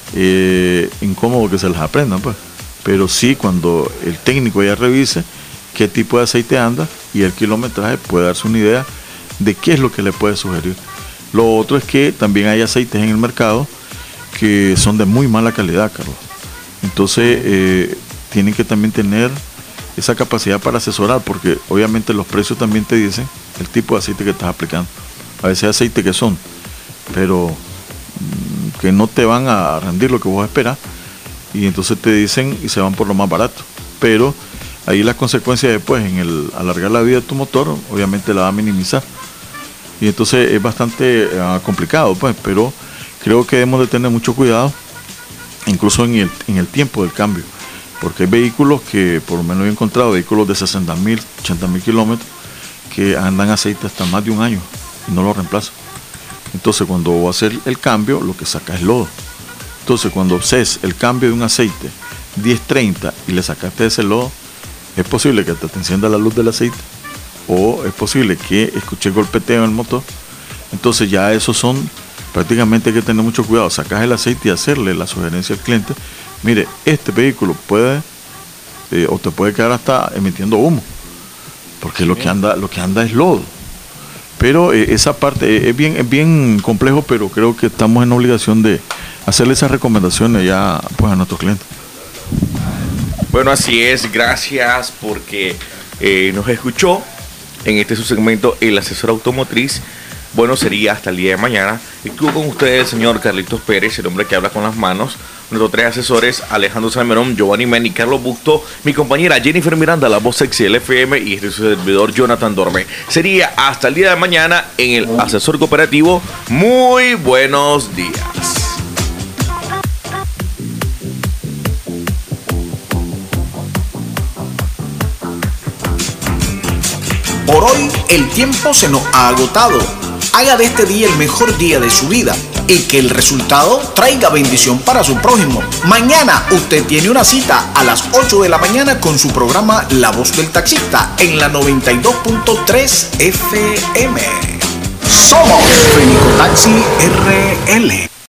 N: eh, incómodo que se las aprendan, pues, pero sí cuando el técnico ya revise qué tipo de aceite anda y el kilometraje puede darse una idea de qué es lo que le puede sugerir. Lo otro es que también hay aceites en el mercado que son de muy mala calidad, Carlos. Entonces, eh, tienen que también tener esa capacidad para asesorar, porque obviamente los precios también te dicen el tipo de aceite que estás aplicando. A veces hay aceites que son, pero mmm, que no te van a rendir lo que vos esperás, y entonces te dicen y se van por lo más barato. Pero ahí las consecuencias después, en el alargar la vida de tu motor, obviamente la va a minimizar. Y entonces es bastante uh, complicado, pues, pero creo que debemos de tener mucho cuidado, incluso en el, en el tiempo del cambio, porque hay vehículos que, por lo menos he encontrado, vehículos de sesenta mil, ochenta mil kilómetros, que andan aceite hasta más de un año y no lo reemplazan. Entonces, cuando voy a hacer el cambio, lo que saca es lodo. Entonces, cuando haces el cambio de un aceite diez treinta y le sacaste ese lodo, es posible que te, te encienda la luz del aceite, o es posible que escuche golpeteo en el motor. Entonces, ya esos son, prácticamente hay que tener mucho cuidado. Sacas el aceite y hacerle la sugerencia al cliente: mire, este vehículo puede eh, o te puede quedar hasta emitiendo humo, porque lo que anda lo que anda es lodo. Pero eh, esa parte eh, es bien es bien complejo, pero creo que estamos en obligación de hacerle esas recomendaciones ya, pues, a nuestros clientes.
B: Bueno, así es. Gracias porque eh, nos escuchó en este su segmento El Asesor Automotriz. Bueno, sería hasta el día de mañana. Estuvo con ustedes el señor Carlitos Pérez, el hombre que habla con las manos. Nuestros tres asesores: Alejandro Salmerón, Giovanni Men y Carlos Busto. Mi compañera Jennifer Miranda, la voz sexy del F M, y este su servidor Jonathan Dorme. Sería hasta el día de mañana en el Asesor Cooperativo. Muy buenos días.
A: Por hoy el tiempo se nos ha agotado. Haga de este día el mejor día de su vida y que el resultado traiga bendición para su prójimo. Mañana usted tiene una cita a las ocho de la mañana con su programa La Voz del Taxista en la noventa y dos punto tres F M. Somos Fenicotaxi R L.